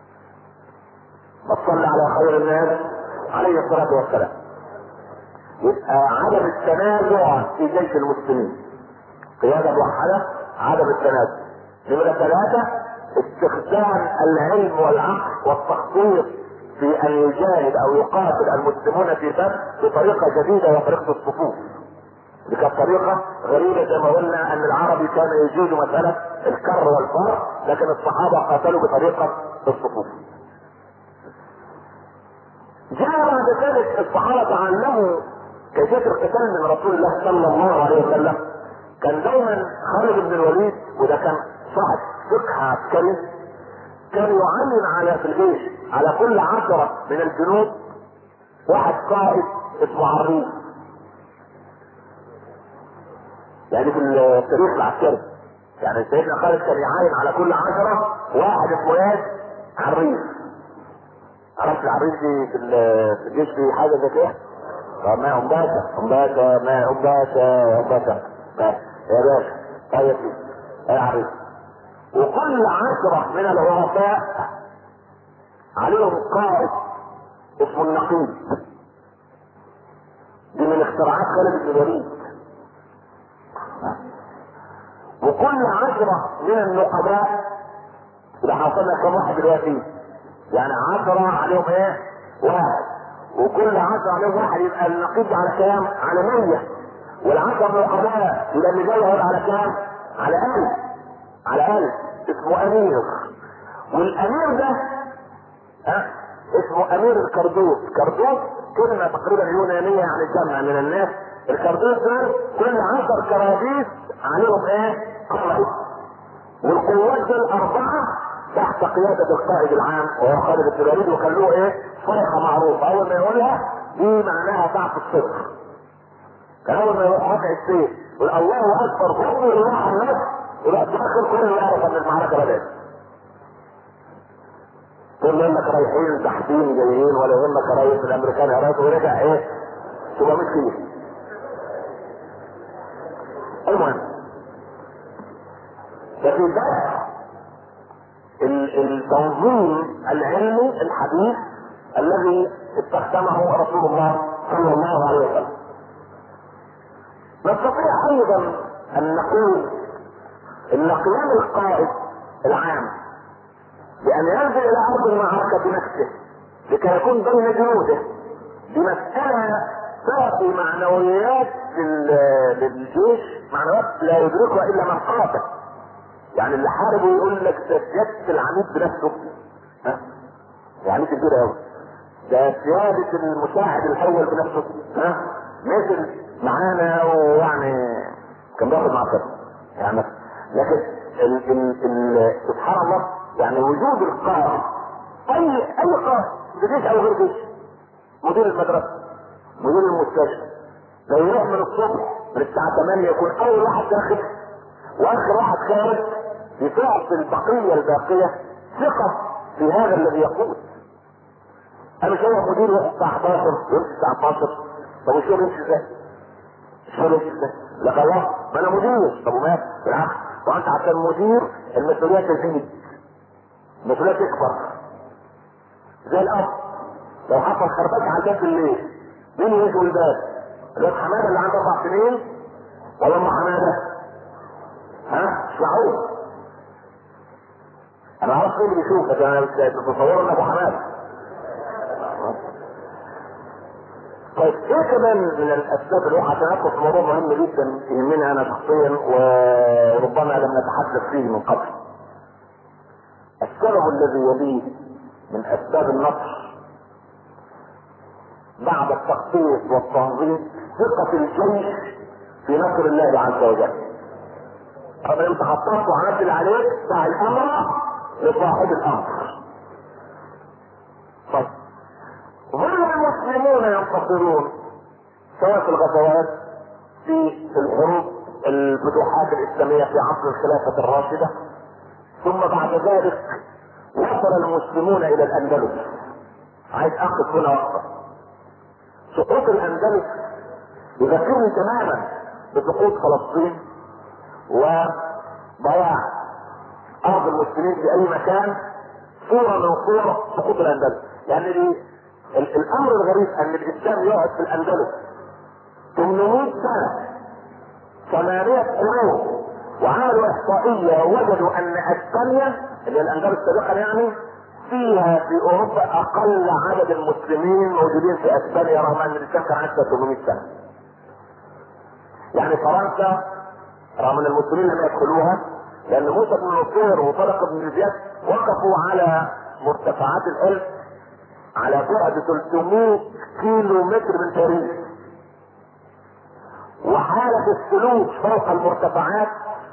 ما تصلي على خير الناس عليه الصلاه والسلام. يبقى عدم التنازع في جيش المسلمين، قيادة موحدة، عدم التنازع. نمرة 3 استخدام العلم والعقل والتخطيط في ان يجاهد او يقاتل المسلمون في بدر بطريقة جديدة وهي طريقة الصفوف. دي كانت طريقة غريبة زي ما قلنا ان العربي كان يجيد مسألة الكر والفر، لكن الصحابة قاتلوا بطريقة الصفوف. جاء بعد ذلك الصحابة تعلموا كيفية القتال من رسول الله صلى الله عليه وسلم. كان دايما خالد بن الوليد وده كان صاحب فقه عسكري كان يعين على في الجيش على كل 10 من الجنود واحد قائد اسمه عريف. يعني في التاريخ العسكري يعني سيدنا خالد كان يعين على كل 10 واحد اسمه ايه؟ عريف. عرفت العريف دي في الجيش في حاجه زي كده؟ ما أمباشا يا باشا طيب يا عريس. وكل 10 من العرفاء عليهم قائد اسمه النقيب. دي من اختراعات خالد بن الوليد. وكل 10 من النقباء ده حصلنا كم واحد دلوقتي؟ يعني 10 عليهم ايه؟ واحد. وكل 10 عليهم واحد يبقى النقيب على كام؟ على 100. وال10 نقباء يبقى اللي جاي على كام؟ على 1000. على 1000 اسمه امير. والامير ده اسمه امير الكردوس. كردوس كلمة تقريبا يونانية يعني جمع من الناس. الكردوس دول كل 10 كراديس عليهم ايه؟ قائد. والقوات دول 4 تحت قيادة القائد العام وهو خالد بن الوليد. وكان له ايه؟ صيحة معروفة اول ما يقولها دي معناها ساعة الصدق. كان اول ما يروح رفع السيف يقول الله اكبر فضل الله على الناس يبقى تدخل كل يعرف ان المعركة بدأت. تقول له انك رايحين تحدين جايين ولا يهمك رئيس الامريكان هرات ورجع ايه؟ 700 كيلو. المهم ففي ذلك التنظيم العلمي الحديث الذي استخدمه رسول الله صلى الله عليه وسلم. نستطيع ايضا ان نقول ان قيام القائد العام بان ينزل الى ارض المعركة بنفسه لكي يكون بين جنوده بمسألة تعطي معنويات للجيش، معنويات لا يدركها الا من قاتل. يعني اللي حارب يقول لك ده سيادة العميد بنفسه يعني كبير قوي. ده سيادة المساعد الاول بنفسه نزل معانا ويعني كان بياخد معقد يعني. لكن سبحان الله يعني وجود القائد اي قائد جيش او غير جيش، مدير المدرسة مدير المستشفى لو يروح من الصبح من الساعة 8 يكون اول واحد داخل واخر واحد خارج يتعطي البقية الباقية ثقة في هذا الذي يقول. انا شايف مدير يروح الساعة 11 ويمشي الساعة 12. طب الشغل يمشي ازاي؟ الشغل يمشي ازاي؟ لا خلاص ما انا مدير. طب ومات بالعكس وانت عشان مدير المسؤولية تزيد، المسؤولية تكبر زي الاب. لو حصل خربشة على الباب بالليل مين يجي الباب؟ الواد حماده اللي عنده 4 سنين ولا ام حماده؟ اسمعوه انا عارف مين اللي بيشوفك. انا بتصور ان ابو حماده. طيب ايه كمان من الاسباب اللي عشان ادخل في موضوع مهم جدا يهمني انا شخصيا وربما لم نتحدث فيه من قبل. السبب الذي يليه من اسباب النصر بعد التخطيط والتنظيم ثقة الجيش في نصر الله عز وجل. طب انت خططت وعملت عليك دع الامر لصاحب الامر. طيب ظل المسلمون ينتصرون سواء في الغزوات في الحروب الفتوحات الاسلامية في عصر الخلافة الراشدة، ثم بعد ذلك وصل المسلمون الى الاندلس. عايز اقف هنا وقفة. سقوط الاندلس يذكرني تماما بسقوط فلسطين وضياع ارض المسلمين في اي مكان، صورة من صور سقوط الاندلس. يعني الامر الغريب ان الاسلام يقعد في الاندلس 800 سنة 8 قرون، وعملوا احصائية ووجدوا ان اسبانيا اللي هي الاندلس سابقا يعني فيها في اوروبا اقل عدد المسلمين موجودين في اسبانيا رغم ان الاسلام كان عندها 800 سنة. يعني فرنسا رغم ان المسلمين لم يدخلوها لان موسى بن نصير وطارق بن زياد وقفوا على مرتفعات الألب على بعد 300 كيلو متر من باريس، وحالة الثلوج فوق المرتفعات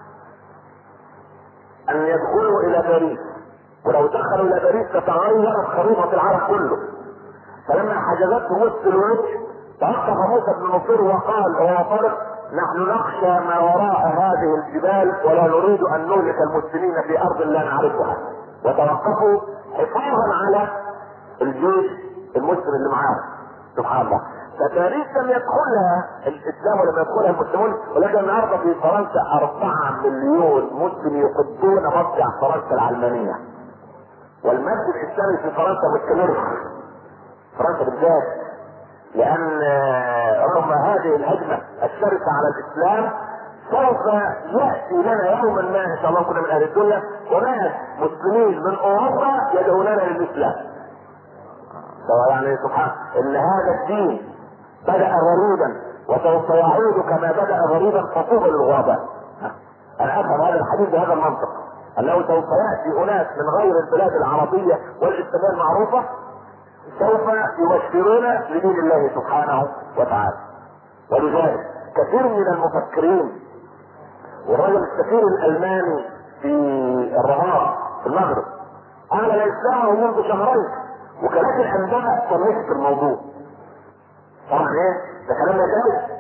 ان يدخلوا الى باريس، ولو دخلوا الى باريس تتغير خريطة العالم كله. فلما حجزتهم الثلوج توقف موسى بن نصير وقال هو طارق نحن نخشى ما وراء هذه الجبال ولا نريد ان نهلك المسلمين في ارض لا نعرفها، وتوقفوا حفاظا على الجيش المسلم اللي معاهم. سبحان الله. فباريس لم يدخلها الاسلام ولم يدخلها المسلمون، ولكن النهارده في فرنسا 4 مليون مسلم يقضون مضجع فرنسا العلمانية، والمجد الاسلامي في فرنسا مستمر. فرنسا بالذات لان رغم هذه الهجمة الشرسة على الاسلام سوف يأتي لنا يوما ما ان شاء الله كنا من اهل الدنيا وناس مسلمين من اوروبا يدعوننا للاسلام. يعني سبحان ان هذا الدين بدأ غريبا وسوف يعود كما بدأ غريبا فطوبى للغرباء. انا افهم هذا الحديث بهذا المنطق انه سوف يأتي اناس من غير البلاد العربية والاسلامية المعروفة سوف يبشرون لدين الله سبحانه وتعالى. ولذلك كثير من المفكرين والرجل السفير الالماني في الرباط في المغرب اعلن الاسلام منذ شهرين، وكالات الانباء طنشت في الموضوع. طبعا ايه ده كلام يجوز،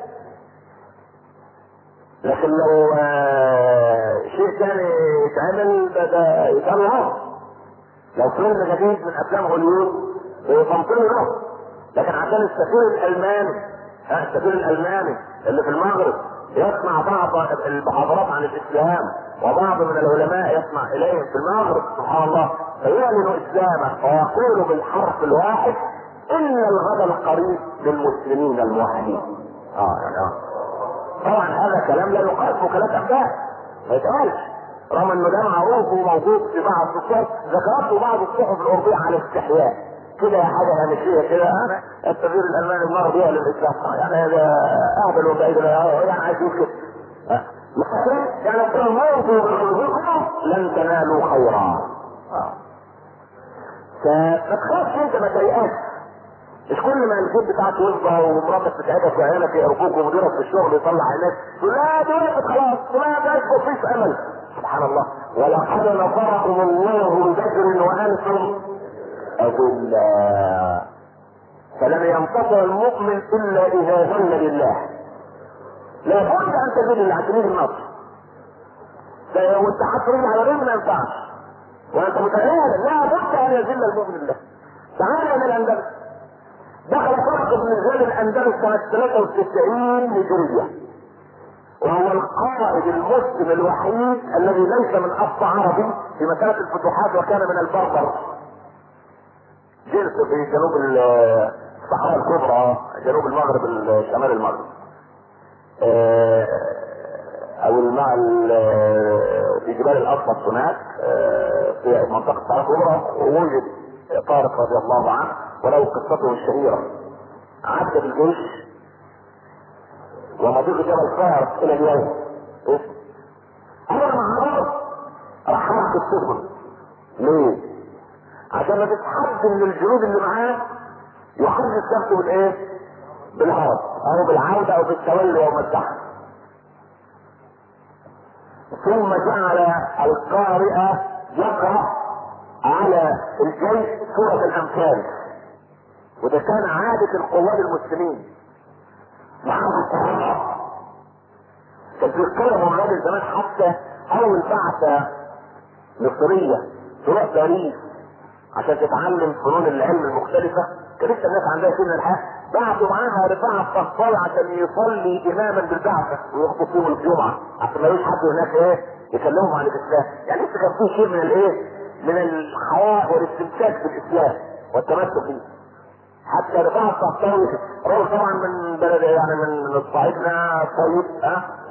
لكن لو شيء ثاني يتعمل ده يتعمل له. لو فيلم جديد من افلام هوليوود يطمطموا له، لكن عشان السفير الالماني اللي في المغرب يسمع بعض المحاضرات عن الاسلام وبعض من العلماء يسمع اليهم في المغرب سبحان الله فيعلن اسلامه ويقول بالحرف الواحد ان الغد القريب للمسلمين الموحدين. طبعا هذا كلام لا يقال وكالات انباء ما يتقالش، رغم انه ده معروف وموجود في بعض الصحف. ذكرته بعض الصحف الاوروبيه على استحياء كده حاجه هامشيه كده. انا السفير الالماني المغربي يعلن الاسلام، يعني هذا اهبل وبعيد يعني عايز يقول كده. لكن يعني تموتوا بغيظكم لن تنالوا خيرا. فما تخافش انت ما تيأس، مش كل ما الجيب بتاعك يفضى ومراتك تتعبك وعيالك يقربوك ومديرك في الشغل يطلع عينك تقول لا دي وقفت خلاص لا ده مفيش امل. سبحان الله. ولقد نصركم الله ببدر وانتم اذلاء فلن ينتصر المؤمن الا اذا ذل لله. لا بد ان تذل عشان النصر. وانت حاطط على رجل ما ينفعش وانت متخيل لا بد ان يذل المؤمن لله. تعالى من الاندلس. دخل طارق بن زياد الاندلس سنة 93 هجرية، وهو القائد المسلم الوحيد الذي ليس من اصل عربي في مسألة الفتوحات وكان من البربر، جنس في جنوب الصحراء الكبرى جنوب المغرب شمال المغرب او في جبال الاطلس هناك في منطقة الصحراء الكبرى. ووجد طارق رضي الله عنه وله قصته الشهيرة. عدى بالجيش ومضيق جبل فارس الى اليوم اول ما عرض راح حرق السفن ليه؟ عشان ما فيش حد من الجنود اللي معاه يحدث نفسه بالايه؟ بالهرب او بالعودة او بالتولي او الدعم. ثم جعل القارئ يقرأ على الجيش سورة الأنفال، وده كان عادة القواد المسلمين. كان في قرى من زمان حتى أول بعثة مصرية تروح باريس عشان تتعلم فنون العلم المختلفة، كان لسه الناس عندها سن الحق، بعثوا معاها رفاعة الطفال عشان يصلي إماما بالبعثة ويخطب فيهم الجمعة عشان ما يجيش حد هناك إيه يكلمهم عن الإسلام. يعني لسه كان في شيء من الإيه؟ من الحياة والاستمساك بالإسلام والتمسك فيه. حتى رفاعة الطفال رجل طبعا من بلد يعني من الصعيدنا طيب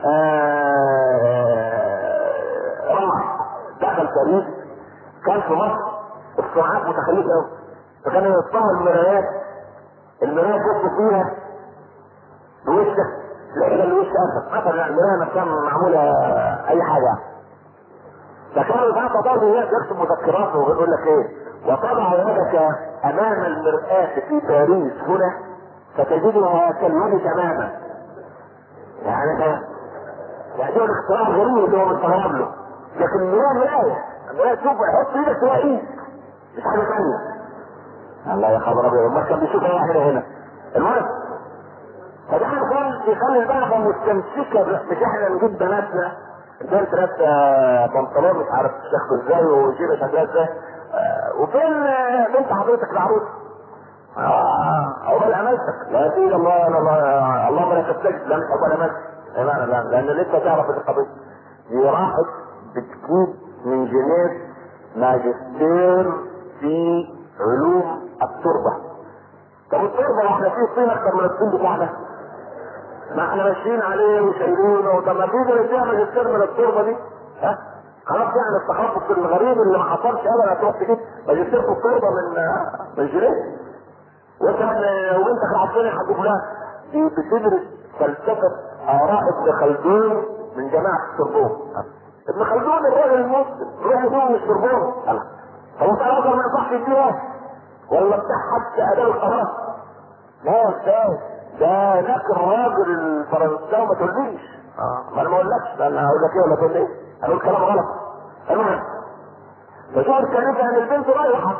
راح دخل باريس، كان في مصر الصناعات متخلفة قوي، فكان يصطنع المرايات يبصوا فيها بوشك تلاقي الوش اسف مثلا، المرايه نفسها معموله اي حاجه. فكانوا بعض يكتب مذكرات ويقول لك ايه: وتضع يدك امام المرآة في باريس هنا فتجدها كاليد تماما. يعني ده الاختراع غريب اللي هو مستغرب له، لكن المرايه تشوف يحط ايدك تلاقيه مش حاجه ثانيه. الله يا خبر ابيض، ما كان بيشوف اي حاجه هنا. المهم فده كان يخلي البعض مستمسكه، مش احنا نجيب بناتنا البنت لابسه بنطلون مش عارف تاخده ازاي وجيبه شكلها ازاي، وفين بنت حضرتك العروس؟ عقبال امسك لا سيد الله اللهم لا تستجد، لا مش عقبال امسك، لا لان لسه تعرف القضيه دي. راحت بتجيب من جنيف ماجستير في علوم التربه. طب التربه واحنا فيه الطين اكتر من الطين بتاعنا، ما احنا ماشيين عليه وشايلينه. طب ما تيجي نديها ماجستير من التربه دي، خلاص يعني التخصص الغريب اللي ما حصلش ابدا هتروح تجيب ماجستير في التربه من جنيف. وبنتك العصريه هتجيب لها دي بتدرس فلسفه اراء ابن خلدون من جماعه السربون. ابن خلدون الراجل المسلم روح يدور السربون. طب انت راجل ما يصحش يديها ولا بتاع حتى اداء القرار؟ لا ازاي ده هناك الراجل الفرنساوي ما تقوليش ما انا ما اقولكش، انا هقول لك ايه ولا تقول ايه؟ هقول كلام غلط. المهم فشوف الكنيسه ان البنت رايحه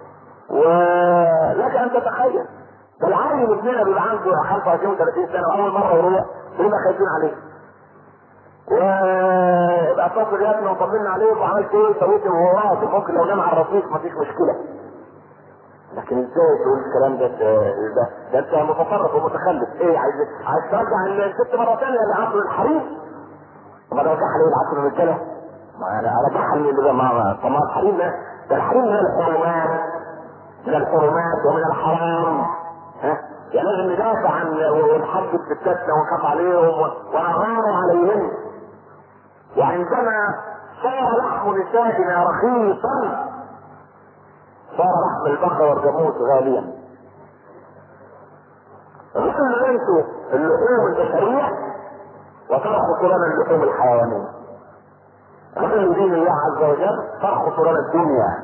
ولك ان تتخيل ده العيل ابننا بيبقى عنده 25 30 سنه واول مره يروح بيبقى خايفين عليه ويبقى اتصل ياتنا وطمنا عليه وعملت ايه سويت وهو رايح ممكن لو نام على الرصيف مفيش مشكله. لكن ازاي تقول الكلام ده انت متطرف ومتخلف. ايه عايز ترجع الست مره ثانيه لعصر الحريم؟ طب انا ارجعها ليه لعصر الرجاله؟ ما انا ارجعها طب ما الحريم ده الحريم من الحرمات، من الحرمات ومن الحرام. يعني لازم ندافع عن ونحدد ستاتنا ونخاف عليهم ونغار عليهم. وعندما صار لحم نسائنا رخيصا صار لحم البقر والجاموس غاليا. غلوا انتوا اللحوم البشريه وترخصوا لنا اللحوم الحيوانيه. غلوا دين الله عز وجل ترخص لنا الدنيا.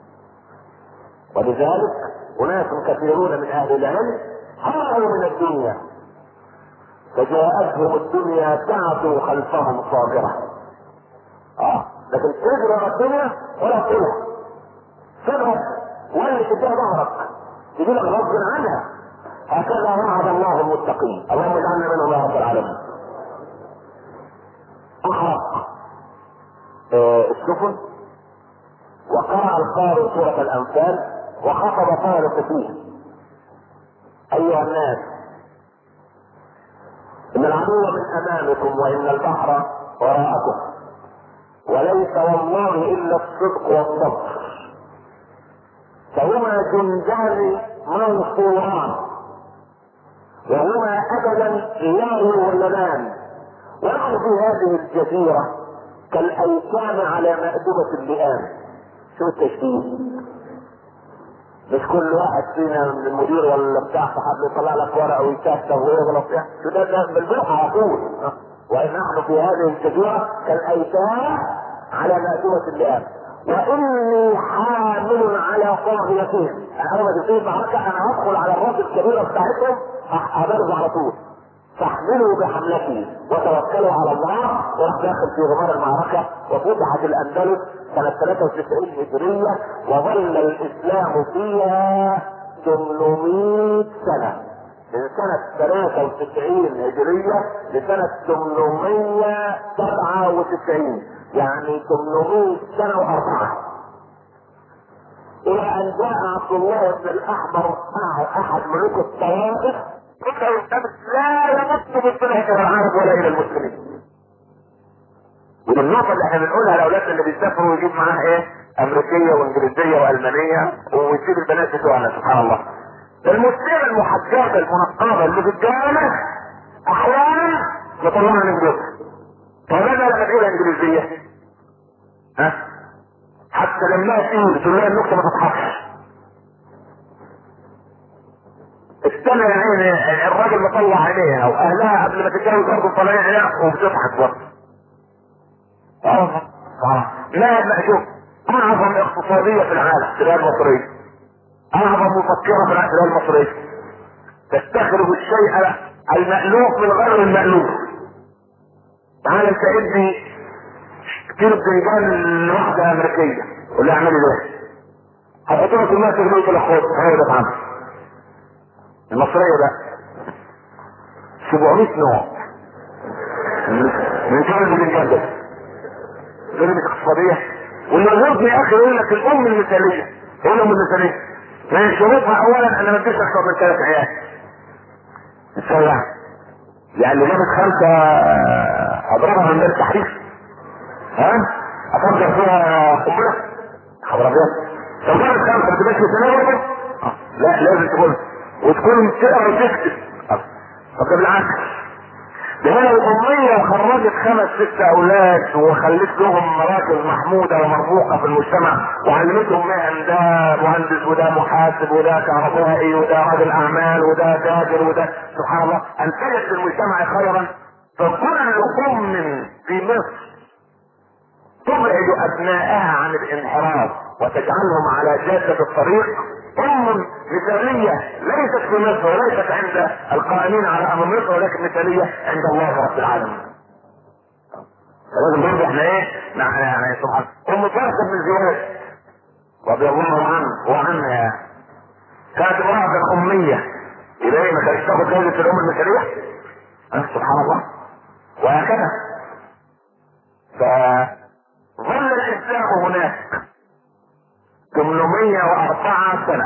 ولذلك اناس كثيرون من اهل العلم هربوا من الدنيا فجاءتهم الدنيا تعدو خلفهم صاغره. لكن تجري ورا الدنيا ولا تطلع صغرك ولا تديها ظهرك تجي لك غصب عنها. هكذا وعد الله المتقين. اللهم اجعلنا منهم يا رب العالمين. احرق السفن وقرأ القارئ سورة الأنفال وخطب طارق فيه: أيها الناس إن العدو من أمامكم وإن البحر وراءكم وليس والله إلا الصدق والصبر فهما جندان منصوران وهما أبدا لا يولدان ونحن في هذه الجزيرة كالأيتام على مأدبة اللئام. شو التشبيه؟ مش كل واحد فينا من المدير ولا بتاع صاحب يطلع لك ورقه ويكتب ويغلط فيها، شو ده بالبلح على طول. ونحن في هذه الجزيره كالايتام على مأدبة اللئام واني حامل على طاغيتهم. انا ما تنتهي معركه انا هدخل على الراس الكبيره بتاعتهم هبرز على طول. فاحملوا بحملتي وتوكلوا على الله. وراح داخل في غمار المعركه وفتحت الاندلس سنه 93 هجريه، وظل الاسلام فيها 800 سنه، من سنة 93 هجرية لسنة 897، يعني 800 سنة وأربعة. إلى أن جاء عبد الله بن الأحمر أحد ملوك الطوائف لا يمت بالصلح إلى العرب ولا إلى المسلمين. ودي النقطة اللي احنا بنقولها لأولادنا اللي بيسافروا ويجيب معاها إيه؟ أمريكية وإنجليزية وألمانية ويسيب البنات بتوعنا. سبحان الله. المسلمة المحجبة المنقبة اللي في الجامعة احيانا يطلعها من جوزها. طب انا لما تقول انجليزية حتى لما تقول تقول لها النكتة ما تضحكش. استنى يا عيني الراجل مطلع عينيها واهلها قبل ما تتجوز برضه طالعين عينيها وبتضحك برضه. لا شوف اعظم اقتصادية في العالم تلاقيها المصرية، اعظم مفكرة في العالم المصرية، تستخرج الشيء المألوف من غير المألوف. تعال انت ادي كيلو بتنجان لواحدة امريكية قول لها اعملي ده، هتحطوها كلها في جنيه الاخوات. هو ده طعم المصرية ده 700 نوع من كيلو البتنجان ده. كلمة اقتصادية. واللي يغضني يا اخي يقول لك الام المثالية. ايه الام المثالية؟ من شروطها اولا انا ما اديش اكثر من 3 عيال. ازاي يعني اللي جابت 5 اضربها من باب التحريف؟ افكر فيها قنبله؟ خبر ابيض. لو جابت 5 ما تبقاش مثاليه برضه؟ لا لازم تكون وتكون تقرا وتكتب. طب ده بالعكس، ده هي الاميه وخرجت 5 6 اولاد وخلت لهم مراكز محموده ومرموقه في المجتمع وعلمتهم مهن، ده مهندس وده محاسب وده كهربائي وده راجل اعمال وده تاجر وده سبحان الله، انتجت للمجتمع خيرا. فكل ام في مصر تبعد ابنائها عن الانحراف وتجعلهم على جاده الطريق ام مثاليه، ليست في مصر وليست عند القائمين على امر مصر، ولكن مثاليه عند الله رب العالمين. لازم برضه احنا ايه يعني سبحان ام طارق بن زياد رضي الله عنه وعنها كانت امراه اميه، يبقى ايه ما كانتش تاخد جوزة الام المثاليه؟ سبحان الله. وهكذا فظل الاسلام هناك 804 سنة،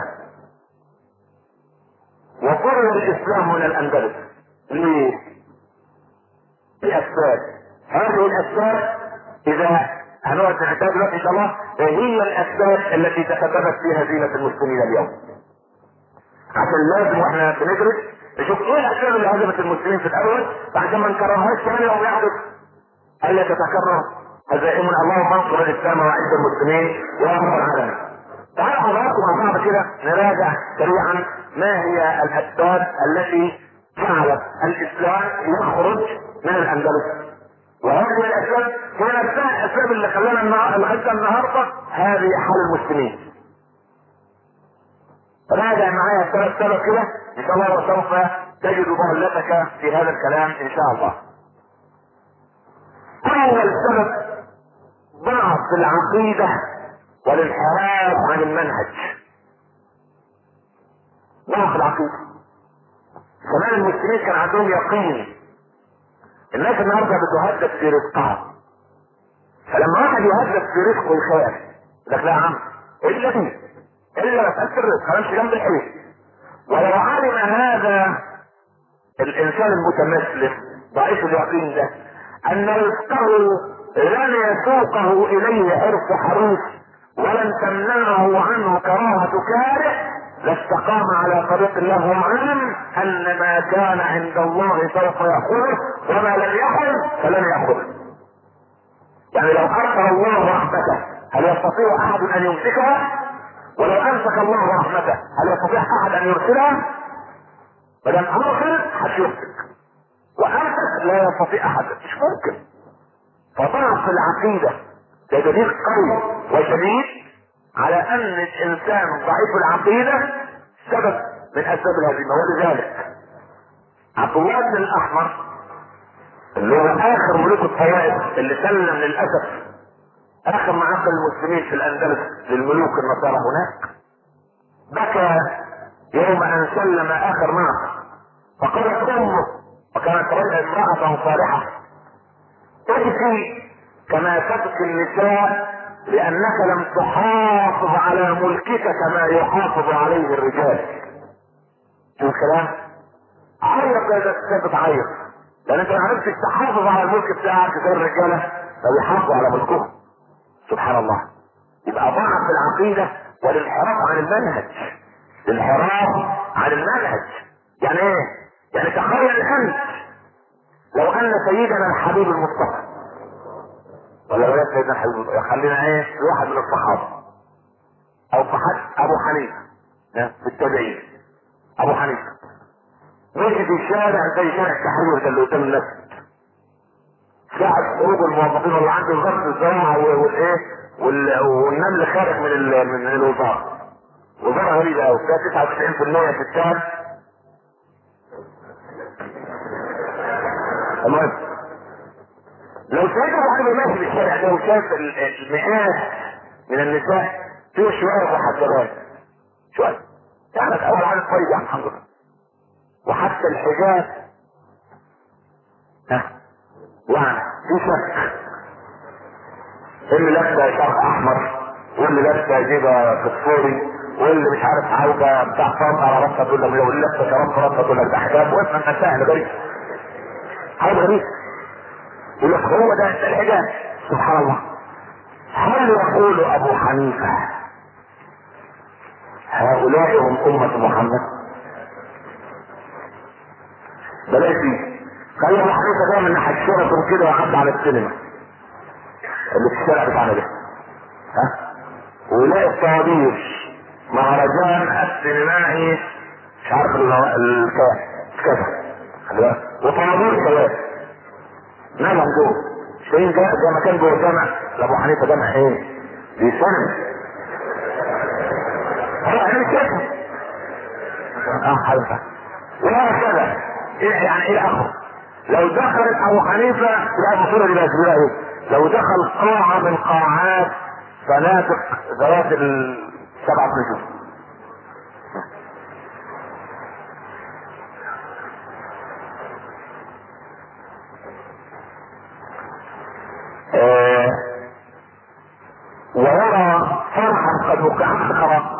وفرض الاسلام من الاندلس. ليه؟ لاسباب. هذه الاسباب اذا هنقعد نحتاج دلوقتي ان شاء الله هي الاسباب التي تسببت في هزيمة المسلمين اليوم. عشان لازم واحنا بندرس نشوف ايه الاسباب اللي هزمت المسلمين في الاول عشان ما نكررهاش كمان يوم يحدث الا تتكرر هزائمنا. اللهم انصر الاسلام واعز المسلمين يا رب العالمين. تعالوا حضراتكم مع بعض كده نراجع سريعا ما هي الاسباب التي جعلت الاسلام يخرج من الاندلس. وهذه الاسباب هي نفسها الاسباب اللي خلانا لغايه النهارده هذه حال المسلمين. راجع معايا 3 سبب كده ان شاء الله وسوف تجد ضالتك في هذا الكلام ان شاء الله. اول سبب ضعف العقيدة والانحراف عن المنهج. ضعف العقيدة. زمان المسلمين كان عندهم يقين. الناس النهارده بتهدد في رزقها، فلما واحد يهدد في رزقه يخاف يقول لك لا يا عم الا دي الا مسألة الرزق انا امشي جنب الحيط. ولو علم هذا الانسان المتمسلم ضعيف اليقين ده ان رزقه لن يسوقه اليه حرص حريص ولن تمنعه عنه كراهة كاره لاستقام على طريق الله وعلم ان ما كان عند الله سوف يأخذه وما لم يحل فلن يأخذه. يعني لو ارسل الله رحمته هل يستطيع احد ان يمسكها؟ ولو امسك الله رحمته هل يستطيع احد ان يرسلها؟ فلم ارسل حتى يمسك وامسك لا يستطيع احد، مش ممكن. فضعف العقيدة ده دليل قوي وشديد على ان الانسان ضعيف العقيدة سبب من اسباب الهزيمة. ولذلك عبد الله بن الاحمر اللي هو اخر ملوك الطوائف اللي سلم للاسف اخر معاقل المسلمين في الاندلس للملوك النصارى هناك، بكى يوم ان سلم اخر معقل، فقالت امه وكانت امرأة صالحة: ابكي كما تبكي النساء لانك لم تحافظ على ملكك كما يحافظ عليه الرجال. شو الكلام؟ عيط يا ست بتعيط، لان انت ما عرفتش تحافظ على الملك بتاعك زي الرجاله فبيحافظوا على ملكهم. سبحان الله. يبقى ضعف العقيده والانحراف عن المنهج. الانحراف عن المنهج يعني ايه؟ يعني تخيل انت لو ان سيدنا الحبيب المصطفى، ولا بلاش سيدنا الحبيب المصطفى، خلينا ايه في واحد من الصحابه او في حد ابو حنيفه في التابعين، ابو حنيفه مشي في الشارع زي شارع التحرير ده اللي قدام المسجد، ساعة خروج الموظفين اللي عنده وزارة الزراعة والايه والنمل خارج من الوزارة. وزارة غريبة قوي فيها 99% ستات. المهم لو سيدنا ابو حنيفه ماشي في الشارع ده وشاف المئات من النساء فيه شوية محجبات شوية، يعني اول عدد طيب يعني الحمد لله، وحتى الحجاب يعني في شك، اللي لابسه شرق احمر واللي لابسه جيبه فسفوري واللي مش عارف عوجه بتاع فرد على راسها تقول لك، واللي لابسه شراب في راسها تقول لك ده حجاب، واسمع مسائل غريب حاجه غريب يقول لك هو ده الحجاب. سبحان الله. هل يقول ابو حنيفه هؤلاء هم امه محمد؟ بلاش دي، خلي ابو حنيفه ده من ناحيه شرطه كده وعدى على السينما اللي في الشارع بتاعنا ده، ويلاقي الطوابير مهرجان السينمائي مش عارف كذا خلي بالك، وطوابير شباب نامهم جوه شايفين زي ما كان جوه جامع لابو حنيفه. جامع ايه؟ دي سينما يعني كده حلقه وهكذا. يعني ايه اخر لو دخل ابو حنيفه لا المفروض يبقى كبيره ايه؟ لو دخل قاعه من قاعات فنادق ذوات السبع نجوم ويرى فرحا قد وقعت خراب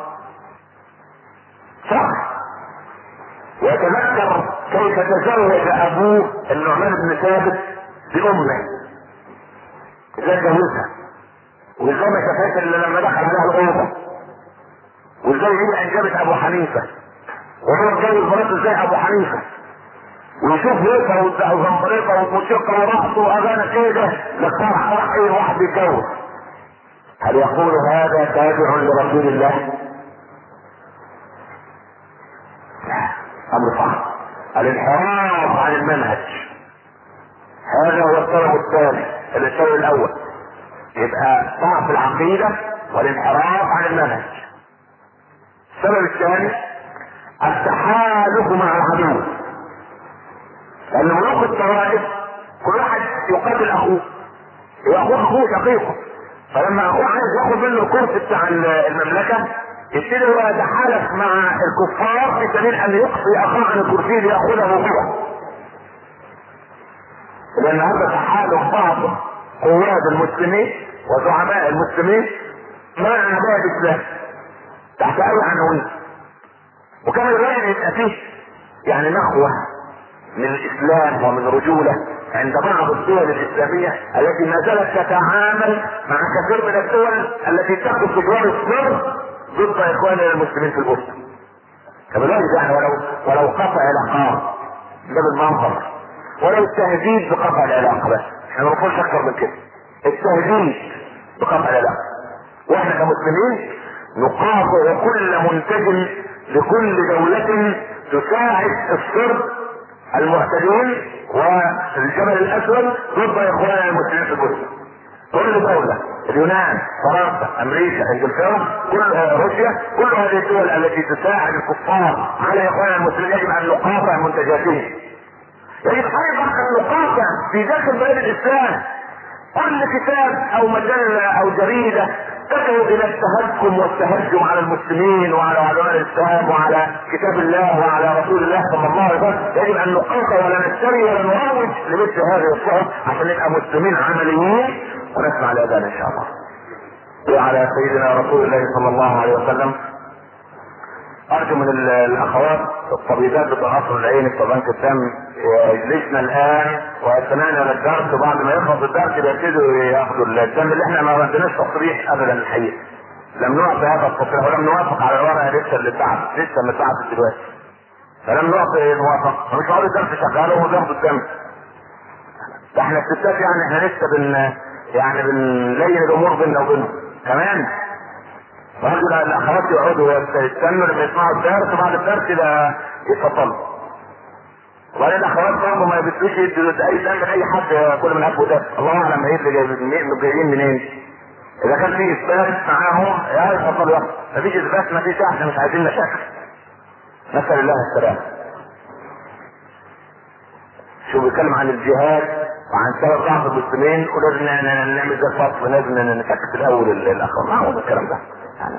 فرح، ويتذكر كيف تزوج ابوه النعمان بن ثابت بامه، ازاي جوزها وازاي ما شافهاش الا لما دخل عليها الاوضه، وازاي هي انجبت ابو حنيفه وهو جاي مراته ازاي ابو حنيفه، ويشوف هيصه وزنبريطه وموسيقى ورقص واغاني كده للفرح فرح ايه واحد بيتجوز. هل يقول هذا تابع لرسول الله؟ امر صعب. الانحراف عن المنهج هذا هو السبب الثاني. السبب الاول يبقى ضعف العقيده والانحراف عن المنهج. السبب الثاني التحالف مع العدو، لان ملوك الطوائف كل واحد يقاتل اخوه، اخوه شقيقه، فلما اخوه عايز ياخد منه الكرسي بتاع المملكه يبتدي هو يتحالف مع الكفار في سبيل ان يقصي اخاه عن الكرسي ليأخذه هو. لان هذا تحالف بعض قواد المسلمين وزعماء المسلمين مع اعداء الاسلام تحت اي عنوان، وكان الراجل يبقى فيه يعني نخوه من الاسلام ومن رجوله عند بعض الدول الاسلاميه التي ما زالت تتعامل مع كثير من الدول التي تاخذ تجوار السر ضد اخواننا المسلمين في الاسره. كذلك يعني ولو قطع علاقات ده بالمنظر، ولو التهديد بقطع العلاقه، بس احنا ما نقولش اكثر من كده، التهديد بقطع العلاقه. واحنا كمسلمين نقاطع كل منتج لكل دولة تساعد السرب المعتدين والجبل الاسود ضد اخواننا المسلمين في البلد. كل دولة اليونان، فرنسا، امريكا، انجلترا، كل روسيا، كل هذه الدول التي تساعد الكفار على اخوان المسلمين يجب ان نقاطع منتجاتهم. يجب ايضا ان نقاطع في داخل بلاد الاسلام كل كتاب او مجله او جريده تدعو الى التهكم والتهجم على المسلمين وعلى علماء الاسلام وعلى كتاب الله وعلى رسول الله صلى الله عليه وسلم. يجب ان نقاطع ولا نشتري ولا نروج لمثل هذه الصحف عشان نبقى مسلمين عمليين ونسمع الاذان ان شاء الله. وعلى سيدنا رسول الله صلى الله عليه وسلم. ارجو من الاخوات الطبيبات بتوع قصر العين بتوع بنك الدم يجلسنا الان ويستمعنا للدرس، وبعد ما يخلص الدرس يبتدوا ياخذوا الدم اللي احنا ما عندناش تصريح ابدا الحقيقه. لم نعطي هذا التصريح ولم نوافق على الورقه لسه اللي اتبعت، لسه ما اتبعتش دلوقتي. فلم نعطي الموافقه، مش هقول الدرس شغال وهم بياخدوا الدم. ده احنا الستات يعني احنا لسه يعني بنلين الامور بيننا وبينهم كمان. برضه الاخوات يقعدوا يستنوا لما يسمعوا الدرس، وبعد الدرس كده يتفضلوا. وبعدين الاخوات برضه ما يبتدوش يدوا اي دم لاي حد كل من ابو ده، الله اعلم ايه اللي جايين منين. اذا كان في اثبات معاهم يا يتفضلوا ياخدوا، مفيش اثبات مفيش، احنا مش عايزين مشاكل. نسال الله السلامه. شو بيتكلم عن الجهاد وعن سبب ضعف المسلمين ولازم نعمل زي الفصل، لازم نسكت الاول الاخوان. ما هو الكلام ده يعني.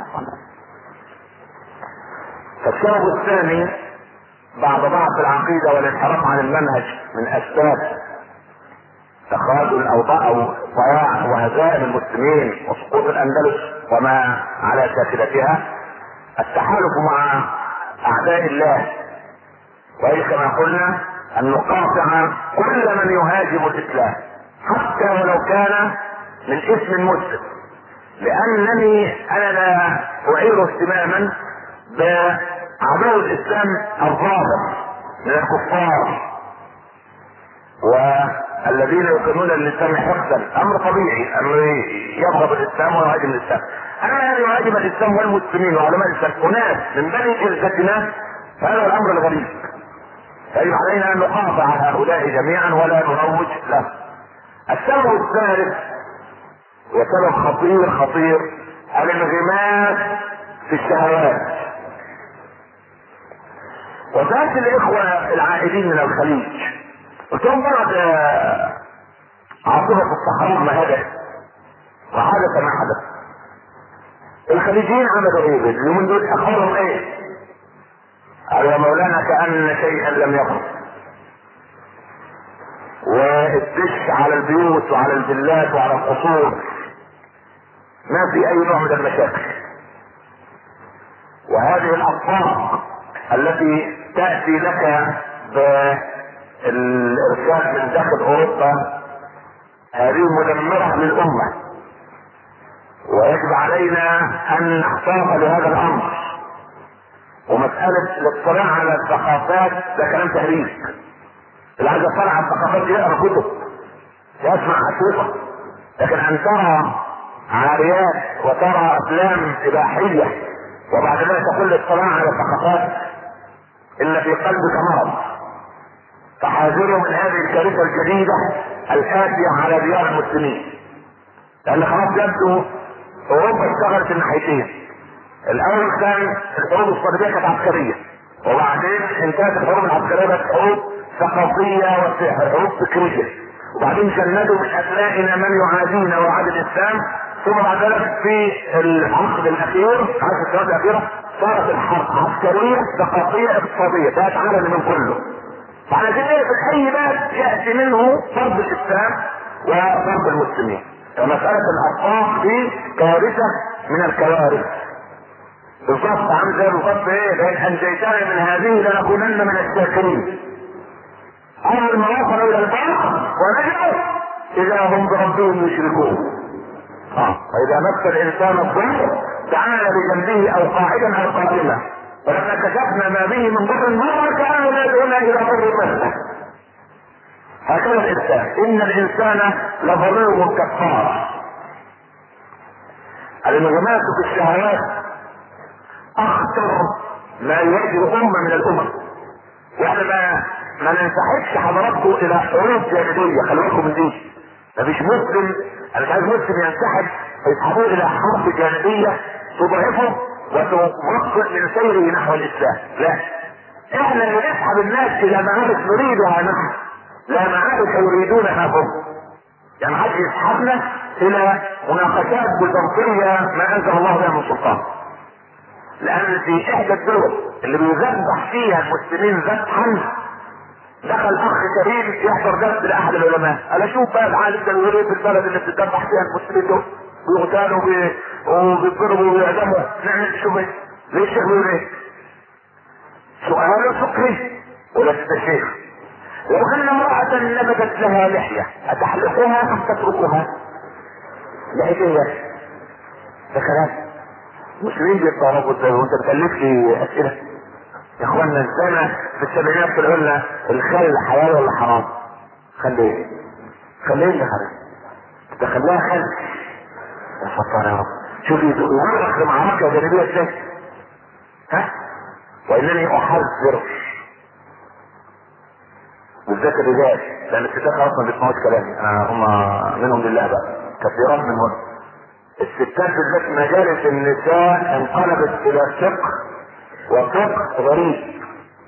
فالسبب الثاني بعد ضعف العقيدة والانحراف عن المنهج من اسباب تخاذل او ضياع وهزائم المسلمين وسقوط الاندلس وما على شاكلتها التحالف مع اعداء الله، وهي كما قلنا ان نقاطع كل من يهاجم الاسلام حتى ولو كان من اسم مسلم، لانني انا لا اعير اهتماما بعدو الاسلام الظاهر من الكفار والذين يقيمون للاسلام حقدا. امر طبيعي انه يبغض الاسلام ويهاجم الاسلام. اما ان يهاجم الاسلام والمسلمين وعلماء الاسلام اناس من بني جلدتنا فهذا الامر الغريب. يجب علينا ان نقاطع هؤلاء جميعا ولا نروج له. السبب الثالث وسبب خطير الانغماس في الشهوات. وذات الاخوة العائدين من الخليج قلت لهم بعد عاصفة الصحراء ما هدأت وحدث ما حدث، الخليجيين عملوا ايه اليومين دول؟ اخبارهم ايه؟ قالوا يا مولانا كأن شيئا لم يكن، والدش على البيوت وعلى الفيلات وعلى القصور، ما في اي نوع من المشاكل. وهذه الاطباق التي تأتي لك بالارشاد من داخل اوروبا هذه مدمرة للامة، ويجب علينا ان نحتاط لهذا الامر. ومسألة الاطلاع على الثقافات ده كلام تهريج. اللي عايز يطلع على الثقافات يقرا كتب يسمع اشرطة، لكن ان ترى عاريات وترى افلام اباحية وبعد ذلك تقول الاطلاع على الثقافات ان في قلبك مرض. فحاذروا من هذه الكارثة الجديدة الآتية على ديار المسلمين، لان خلاص يبدو اوروبا اشتغلت الناحيتين. الاول كان الحروب الصليبيه كانت عسكريه، وبعدين انتهت الحروب العسكريه بقت حروب ثقافيه وحروب فكريه، وبعدين جندوا من ابنائنا من يعادينا ويعادي الاسلام. ثم بعد ذلك في العقد الاخير عقد السنوات الاخيره صارت الحرب عسكريه ثقافيه اقتصاديه، بقت عالم من كله. فعلى كده في اي باب ياتي منه ضرب الاسلام وضرب المسلمين. فمساله الاطباق دي كارثه من الكوارث. بالضبط عامل زي بالضبط ايه؟ لان انجيتنا من هذه لنكونن من الشاكرين. اول ما وصلوا الى البحر ونجوا اذا هم بربهم يشركون. فاذا مس الانسان الضر دعانا بجنبه او قاعدا او قائما، ولما كشفنا ما به من ضر مر كانه لا يدعونا الى ضر مثله. هكذا الانسان، ان الانسان لظلوم كفار. الانغماس في الشهوات اخطر ما يواجه امه من الامم. واحنا ما ننسحبش حضراتكم الى حروب جانبيه، خلي بالكم من دي. مفيش مسلم، انا مش عايز مسلم ينسحب فيسحبوه الى حرب جانبيه تضعفه وتبطئ من سيره نحو الاسلام. لا، احنا اللي نسحب الناس الى معارك نريدها نحن، لا معارك يريدونها هم. يعني حد يسحبنا الى مناقشات بيزنطيه ما انزل الله بها من سلطان. لان في احدى الدول اللي بيذبح فيها المسلمين ذبحا، دخل اخ كريم يحضر درس لاحد العلماء، قال اشوف بقى العالم ده بيقول ايه في البلد اللي بتذبح فيها المسلمين دول، بيغتالوا وبيضربوا وبيعدموا، نعمل نشوف ايه؟ ليه الشيخ بيقول ايه؟ سؤال فقهي ولست الشيخ. لو ان امرأة نبتت لها لحية اتحلقها ام تتركها؟ لحية ده كلام مسلمين بيتضربوا ازاي وانت بتألف لي اسئلة؟ يا اخوانا السنة في السبعينات طلعوا لنا الخل حلال ولا حرام؟ خل ايه؟ خل ايه اللي حرام؟ ده خلاها خل. يا ستار يا رب، شوف يورط لمعركة جانبية ازاي؟ ها؟ وانني احذر بالذات الرجال، لان الستات اصلا ما بيسمعوش كلامي، هم منهم لله بقى كثيرات منهم. الستات بالذات مجالس النساء انقلبت الى فقه وفقه غريب.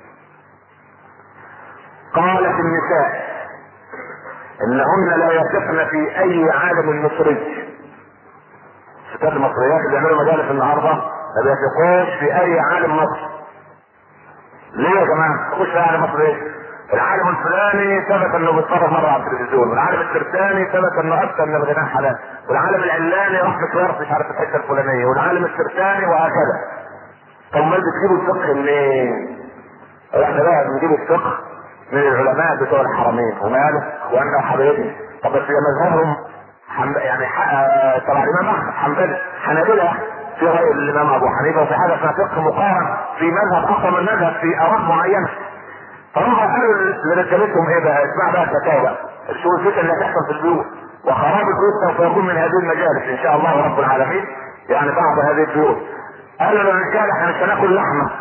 قالت النساء انهن لا يثقن في اي عالم مصري. الستات المصريات اللي بيعملوا مجالس النهارده ما بيثقوش في اي عالم مصري. ليه يا جماعه؟ مش في عالم مصري. العالم الفلاني ثبت انه بيتصرف مره على التلفزيون، والعالم الترتاني ثبت انه اكثر من الغناء حلال، والعالم العلاني راح مشوار مش عارف الحته الفلانيه، والعالم الترتاني وهكذا. طب ما بتجيبوا الفقه منين؟ احنا بقى بنجيب الفقه من العلماء بتوع الحرمين، وماله؟ وانا حبايبي. طب بس مذهبهم يعني طبعا الامام احمد حنبلي، حنابلة في راي الامام ابو حنيفه، وفي حاجه اسمها فقه مقارن في مذهب اقوى من مذهب في اراء معينه. فهم قالوا لرجالتهم ايه بقى؟ اسمع بقى الفتاوى بقى، شو الفتن اللي هتحصل في البيوت وخراب البيوت سوف يكون من هذه المجالس ان شاء الله رب العالمين، يعني بعض هذه البيوت. قالوا للرجال احنا مش هناكل لحمه.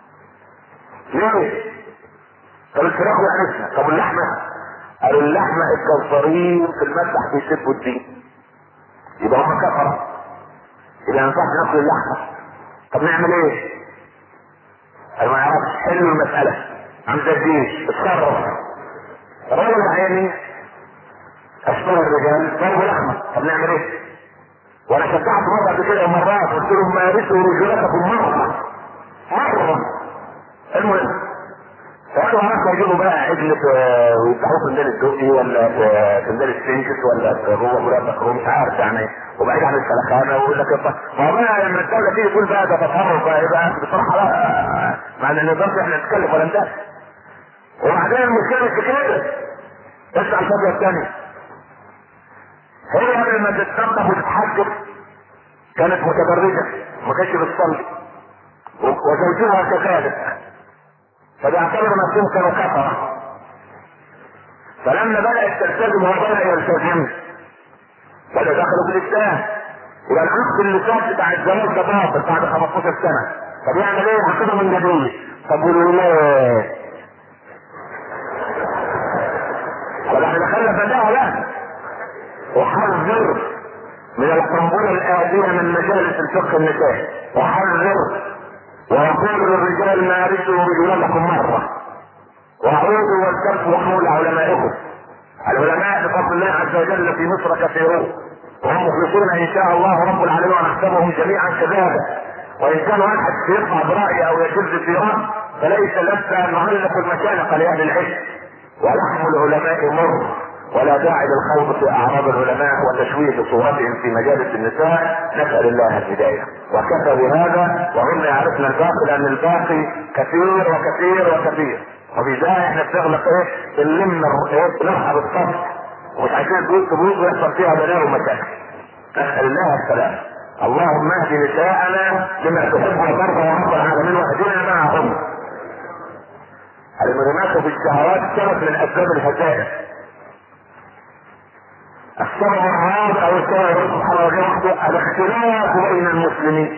ليه؟ طب الفراخ وعرفنا، طب اللحمه؟ قالوا اللحمه الجزارين في المذبح بيسبوا الدين، يبقى هم كفره، يبقى ما ينفعش ناكل اللحمه. طب نعمل ايه؟ قالوا ما يعرفش، حلوا المساله عند الجيش، اتصرف. الراجل عيني اشترى الرجال ضربوا لحمه، طب نعمل ايه؟ وانا شجعت مره قبل كده مرات قلت لهم مارسوا رجولتكم مره. المهم فقالوا عارفوا يجيبوا بقى عجل ويفتحوه في ميدان الدقي ولا في ميدان السنكس ولا في هو مرافق مش عارف يعني، وبعيد عن السلخانه ويقول لك ما هو بقى لما الدوله تيجي تقول بقى ده تطرف بقى يبقى بصراحه بقى مع ان نقدرش احنا نتكلم ولا ندافع. وبعدين المشكله مش كده، اسمع الفتوى الثانيه. هي قبل ما تتنظف وتتحجب كانت متبرجه ما كانتش بتصلي، وزوجها كذلك، فبيعتبروا نفسهم كانوا كفره. فلما بدات تلتزم وبدا يلتزم بدا دخلوا في الاسلام، يبقى العقد اللي فات بتاع الزواج ده باطل بعد 15 سنه. طب يعمل ايه؟ يحطهم من جديد. طب والولاد؟ ولا احنا دخلنا بداها لا. وحذر من القنبله الاتيه من مجالس الفقه النسائي، وحذر ويقول للرجال مارسوا رجولتكم مره، وعودوا والتفوا حول علمائكم. العلماء بفضل الله عز وجل في مصر كثيرون وهم مخلصون ان شاء الله رب العالمين، ونحسبهم جميعا كذلك. وان كان واحد يطلع براي او يشذ في راي فليس لسنا ان نعلق المشانق لاهل العلم، ولحم العلماء مر، ولا داعي للخوض في اعراض العلماء وتشويه صورتهم في مجالس النساء. نسال الله الهدايه. وكفى بهذا وهم يعرفن الباقي، لان الباقي كثير وكثير وكثير، وفي ذلك احنا بنغلق ايه؟ بنلم نرحب الصف ومش عايزين البيوت تبوظ ويحصل فيها بلاوي ومشاكل. نسال الله السلام. اللهم اهد نساءنا لما تحب وترضى يا رب العالمين، واهدنا معهم. المنامات في الشهوات سبب من اسباب الهدايه. السبب الرابع او السبب سبحانه وتعالى الاختلاف بين المسلمين.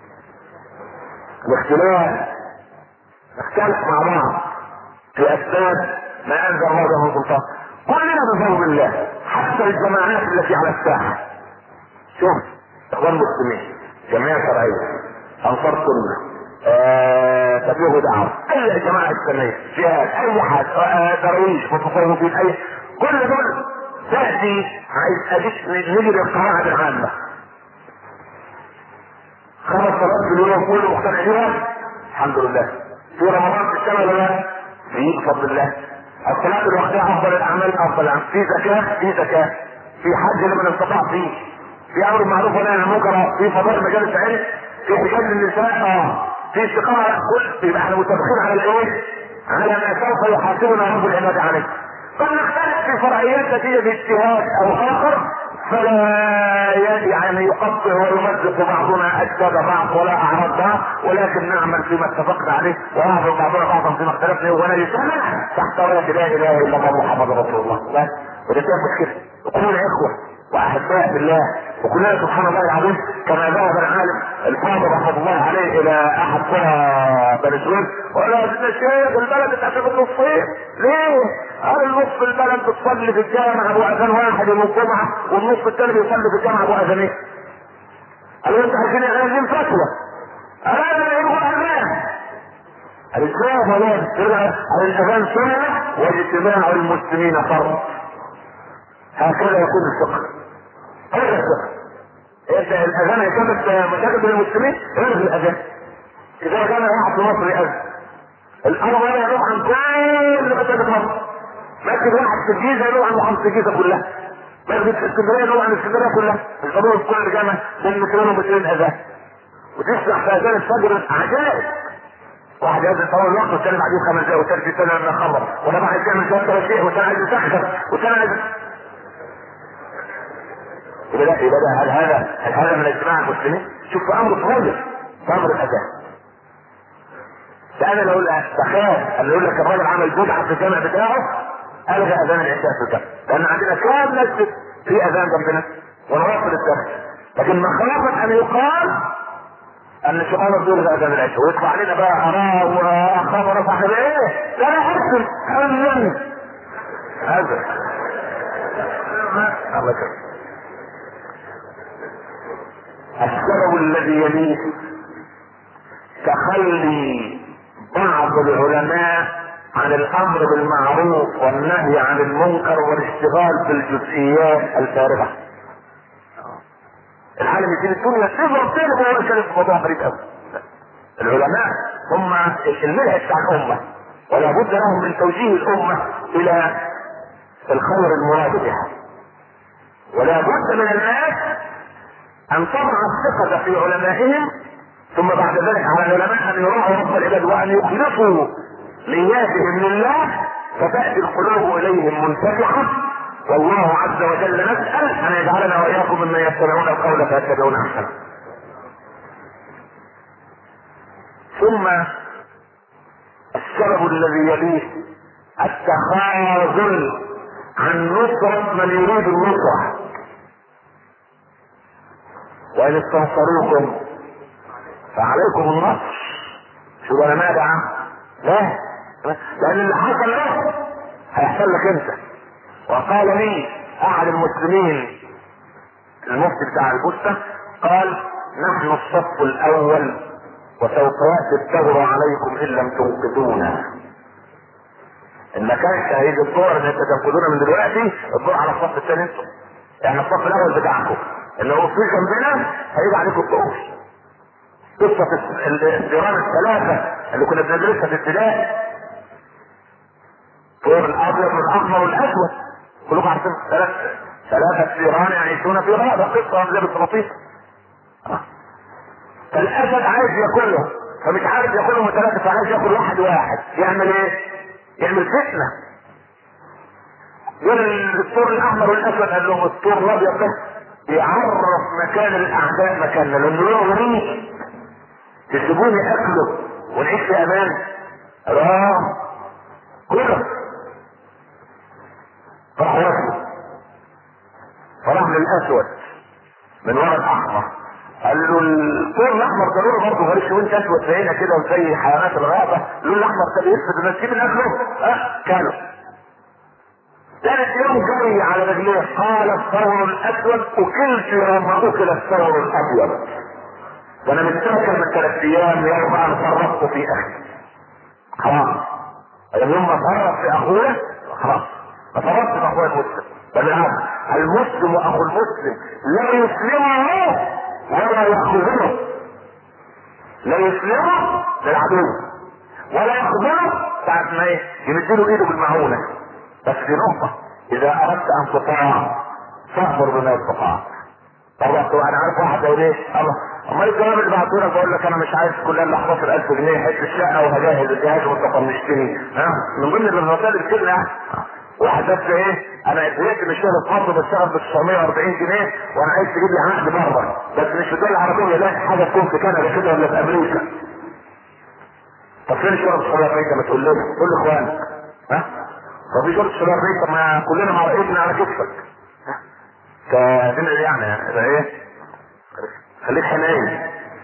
الاختلاف نختلف مع بعض في اسباب ما انزل الله من سلطان. كلنا بفضل الله، حتى الجماعات التي على الساحه. شوف اخوان مسلمين، جمعيه شرعيه، انصار سنه، تبليغ دعوه، اي جماعه اسلاميه، جهاد، اي حاجه، درويش، متصوفين، اي كل دول تاتي عايز اديك نجي للقواعد العامه. 5 صلوات في اليوم كله مقتنع بيها الحمد لله. في رمضان في السنه ولا لا؟ في بفضل الله. الصلاه الوقتيه افضل الاعمال، افضل الاعمال. في زكاه، في زكاه. في حج لمن استطاع فيه. في امر معروف ونهي عن المنكر، في فضائل مجالس علم، في حجاب للنساء، في استقامه، كل يبقى احنا متفقين على الايه؟ على ما سوف يحاسبنا رب العباد عليه. قد نختلف في فرعيات نتيجه اجتهاد او اخر، فلا يعني يقطع ويمزق بعضنا اجساد بعض ولا اعراض بعض، ولكن نعمل فيما اتفقنا عليه ويعرض بعضنا بعضا فيما اختلفنا ونجتمع تحت رايه لا اله الا الله محمد رسول الله. بس وده فيها مشكله. كلنا اخوه واحباء بالله، وكلنا سبحان الله العظيم كما ذهب العالم الفاضل رحمه الله عليه الى احد قرى بني سويف وقال له يا شيخ البلد اتقسمت نصين، ليه؟ قال النص البلد بتصلي في الجامع ابو اذان واحد يوم الجمعه، والنص الثاني بيصلي في الجامع ابو اذانين. قال له انت عايزين فتوى؟ قال انا يقول اذان. قال ازاي يا فلان؟ قال الاذان سنه واجتماع المسلمين فرض. هكذا يكون الفقه. هذا الفقه. الاذان هيثبت مشاكل بين المسلمين، الغي الاذان. اذا كان واحد في مصر يأذن، الامر لا يروح عن كل مساجد مصر. مسجد واحد في الجيزه يروح عن محافظه الجيزه كلها. مسجد في اسكندريه يروح عن اسكندريه كلها. القانون في كل جامع بين 200 اذان. وتسمع في اذان الفجر عجائب. واحد يأذن طول الوقت والثاني بعدين 5 دقايق والثالث الثاني لما يخبر، ولا بعد يعمل 3 شيء والثاني عايز يسخر والثاني عايز يبقى هل هذا من اجتماع المسلمين؟ شوف امر صغير، امر الاذان. فانا لو تخيل ان يقول لك الراجل عمل بدعه في الجامع بتاعه الغى اذان العشاء في الجامع، لان عندنا كام مسجد في اذان جنبنا ونواصل الدرس، لكن مخافه ان يقال ان الشيخ عمر بيلغي اذان العشاء ويطلع علينا بقى اراء واخاف انا صاحب ايه؟ لا انا احسن اذن هذا الله يكرمك. السبب الذي يليه تخلي بعض العلماء عن الامر بالمعروف والنهي عن المنكر والاشتغال بالجزئيات الفارغه. العالم يسيب الدنيا تضرب تاني وهو يتكلم في موضوع غريب قوي. العلماء هم الملح بتاع الامه، ولا بد لهم من توجيه الامه الى الخير المراد بها، ولا بد من الناس ان تضع الثقة في علمائهم، ثم بعد ذلك على العلماء ان يراعوا رب العباد وان يخلصوا نياتهم لله، فتأتي القلوب اليهم منفتحة. والله عز وجل نسأل ان يجعلنا واياكم ممن يتبعون القول فيتبعون احسنه. ثم السبب الذي يليه التخاذل عن نصرة من يريد النصرة. وإن استنصروكم فعليكم النصر. شو انا ماذا؟ لا، لأن اللي حصل له هيحصل لك أنت. وقال لي أحد المسلمين المفتي بتاع البوسطة قال: نحن الصف الأول وسوف يأتي الثور عليكم إن لم تنقذونا. إن ما كانش هيجي الدور إن أنت تنقذونا من دلوقتي، الدور على الصف الثاني أنتم. يعني الصف الأول بتاعكم اللي هو في جنبنا هيجي عليكم الدور. قصة الثيران الثلاثة اللي كنا بندرسها في ابتدائي، الثور الأبيض والأحمر والأسود، كلكم عارفين ثلاثة ثيران يعيشون في غابة، قصة زي بالطبيعة. فالأسد عايز ياكلهم، فمش عارف ياكلهم ثلاثة، فعايز ياكل واحد واحد. يعمل ايه؟ يعمل فتنة. يقول الثور الأحمر والأسود قال لهم الثور الأبيض ده بيعرف مكان الأعداء مكاننا، لأنه له غريب. تسيبوني أكله ونعيش في أمان؟ كله راح واكله، فراح للأسود من ورا الأحمر قال له الثور الأحمر ده لونه برضه غريب، وانت أسود زينا كده وزي حيوانات الغابة، اللون الأحمر ده بيفسد الناس، تجيب الأكله كانوا ثالث يوم جاي على رجليه قال الثور الاسود اكلت يوم اكل الثور الابيض، وانا متاكل من 3 ايام يوم ان فرطت في اخي. خلاص يوم ما فرط في اخوه خلاص ما فرطت في اخوه المسلم. بالعكس المسلم واخو المسلم لا يسلمه ولا يخذله، لا يسلمه للعدو ولا يخذله ساعة ما يمدله ايده بالمعونة. بس دي نقطة، اذا اردت ان تطاع فاخبر بما استطاع. طبعا انا عارف واحد يقول ايه الله امال الجواب اللي بعتهولك بقول لك انا مش عايز كلها الا 11000 جنيه حته الشقه وهجهز الجهاز وانت طنشتني من ضمن الرسائل الكلمه يعني. واحد بس ايه انا اتضايقت من الشغل في مصر بشتغل ب 940 جنيه وانا عايز تجيب لي عقد بره بس مش في الدول العربيه، لا حاجه تكون في كندا كده ولا في امريكا. طب فين شغل في امريكا؟ ما تقول لنا قول لاخوانك طب في شغل في امريكا ما كلنا مع ايدنا على كتفك فدين يعني ده ايه خليك حنين.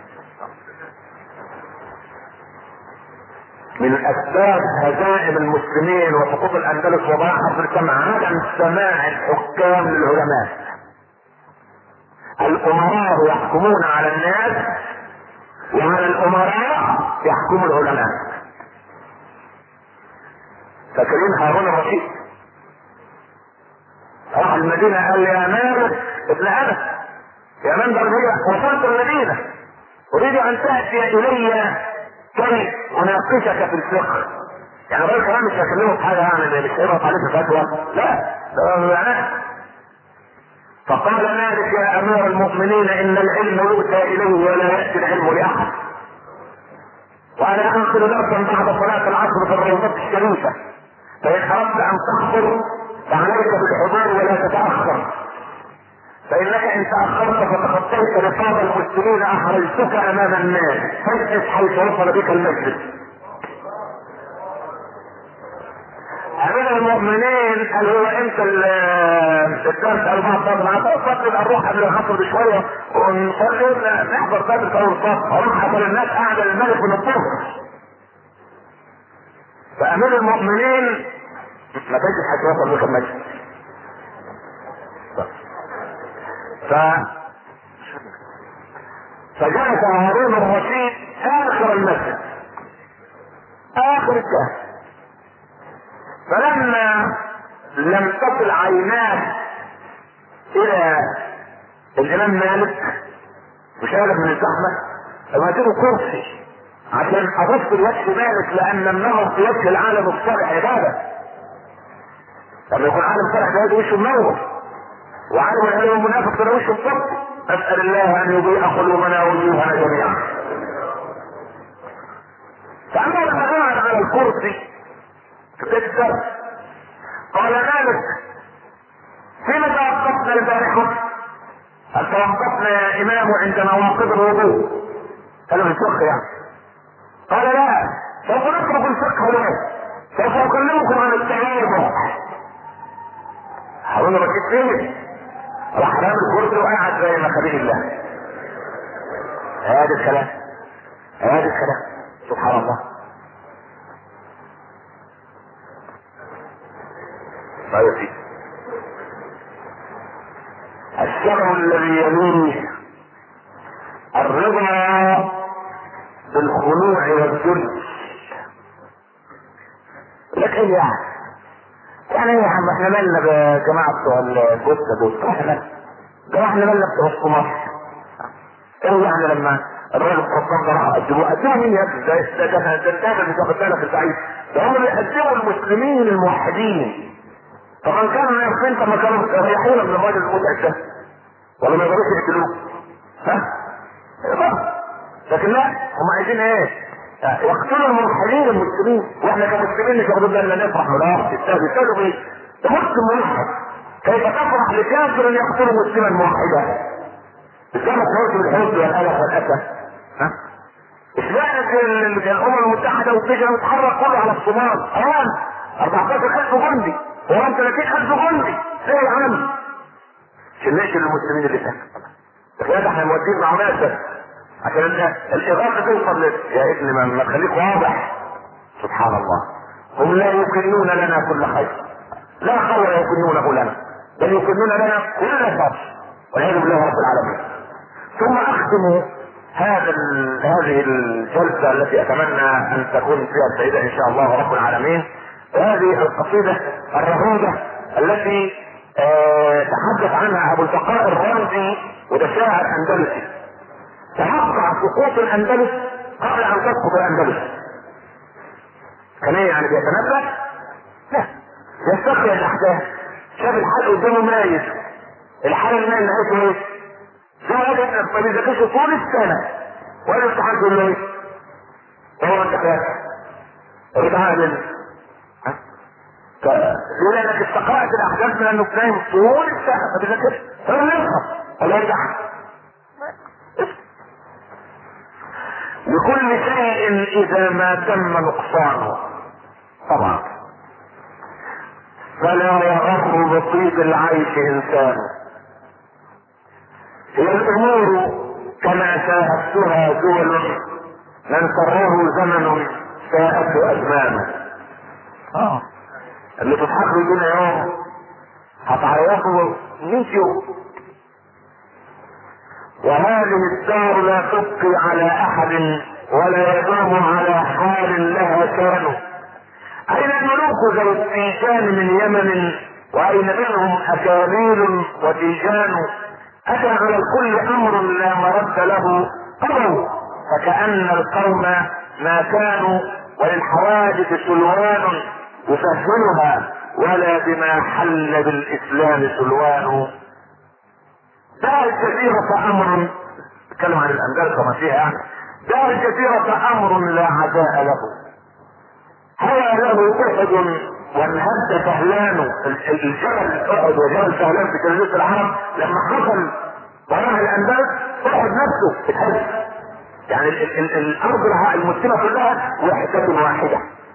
من اسباب هزائم المسلمين وسقوط الاندلس وضياع حرب السمع عدم سماع الحكام للعلماء. الامراء يحكمون على الناس وعلى الامراء يحكم العلماء. فاكرين هارون الرشيد راح المدينه قال يا مالك ابن انس يا من دربيه وصلت المدينه اريد ان تاتي الي كي اناقشك في الفقه. يعني الراجل كمان مش هكلمه في حاجه يعني مش هيبقى عليه في فتوى لا ده يعني. فقال مالك يا امير المؤمنين ان العلم يؤتى اليه ولا ياتي العلم لاحد، وانا انقل درسا بعد صلاه العصر في الروضه الشريفه، فان اردت ان تحضر فعليك بالحضور ولا تتاخر، فانك ان تاخرت فتخطيت رقاب المسلمين احرجتك امام الناس فاجلس حيث وصل بك المجلس. امير المؤمنين قال هو امتى الدرس؟ قال بعد الصلاه يبقى نروح قبل العصر بشويه ونصلي نحضر درس اول الصلاه. اروح حضر الناس قاعد الملك من الظهر. فامير المؤمنين ما تجلس حيث وصل بك المجلس. فجلس هارون الرشيد اخر المسجد اخر الكهف. فلما لم تصل عيناه الى الامام مالك مش قادر من الزحمه فمديله كرسي عشان ابص لوجه مالك، لان النظر في وجه العالم الصالح عباده. لما يكون عالم صالح ده وشه منور وعالم العلم المنافق ده وشه مصفي. اسال الله ان يضيء قلوبنا ووجوهنا جميعا. فاما لما قعد على الكرسي في بيت الدرس قال مالك فيما توقفنا البارحه؟ هل توقفنا يا امام عند نواقض الوضوء؟ قالوا في الفقه يعني. قال لا سوف نترك الفقه الان سوف اكلمكم عن التواضع. هارون الرشيد فين؟ راح رامي الكرسي وقعد زي ما خليل الله. هذا الكلام هذا الكلام سبحان الله. طيب الشرع الذي يليه الرضا بالخنوع والذل. لكن يعني يا عم احنا مالنا بجماعة بتوع الجثة دول؟ احنا مالنا بتوع الصمار؟ ايه يعني لما الراجل القبطان ده راح قدموه مين يا ابني؟ ده مش واخد بالك البعيد، ده هم اللي قدموا المسلمين الموحدين. طبعا كانوا يخفين كما كانوا يريحون من الراجل المتعب ده ولا ما يقدروش يقتلوه لكن لا هم عايزين ايه؟ يقتلوا الموحدين المسلمين، واحنا كمسلمين مش واخدين بالنا نفرح ولا يستاهلوا بايه؟ ده مسلم موحد كيف تفرح لكافر يقتل مسلما موحدا؟ ازاي تموت بالحب والالف والاسى؟ اشمعنى الامم المتحده والجيش المتحرك كله على الصومال؟ 14000 جندي وهم 30000 جندي ايه يا عم؟ عشان نقتل المسلمين اللي تحت. لكن احنا مودين مع ناس عشان الاغاثه توصل يا ابني ما تخليك واضح. سبحان الله هم لا يكنون لنا كل خير لا خير يكنونه لنا، بل يكنون لنا كل شر والعياذ بالله رب العالمين. ثم اختم هذه الجلسة التي اتمنى ان تكون فيها سعيدة ان شاء الله رب العالمين، هذه القصيدة الرهيبة التي تحدث عنها ابو البقاء الرازي، وده شاعر اندلسي توقع سقوط الاندلس قبل ان تسقط الاندلس. كان ايه يعني بيتنبأ؟ لا، يستقبل الاحداث. شاف الحال قدامه مايل، الحال المايل نهايته ايه؟ زي ما قال ابنك ما بيذاكرش طول السنه ولا الامتحان يقول له ايه؟ هو انت فاهم؟ اتعامل ليه؟ لانك استقرأت الاحداث من انه نايم طول السنه ما بيذاكرش، هو يسقط ولا يرجع. لكل شيء اذا ما تم نقصانه طبعا فلا يغر بطيب العيش انسان. هي الامور كما شاهدتها دول من سره زمن ساءته ازمانه. اللي تضحك له دون يوم هتعيطوا 100 يوم. وهذه الدار لا تبقي على احد ولا يدوم على حال لها كانوا. اين الملوك ذو التيجان من يمن واين منهم اكاليل وتيجان. اتى على الكل امر لا مرد له قضوا فكأن القوم ما كانوا وللحوادث سلوان يسهلها ولا بما حل بالاسلام سلوان. دار الجزيرة امر، اتكلم عن الاندلس وما فيها يعني. دار الجزيرة امر لا عزاء له هوى له احد وانهد فهلان. الجبل احد وجبل فهلان في جزيرة العرب لما حصل وراء الاندلس احد نفسه اتهز، يعني الارض المسلمة كلها وحدة واحدة.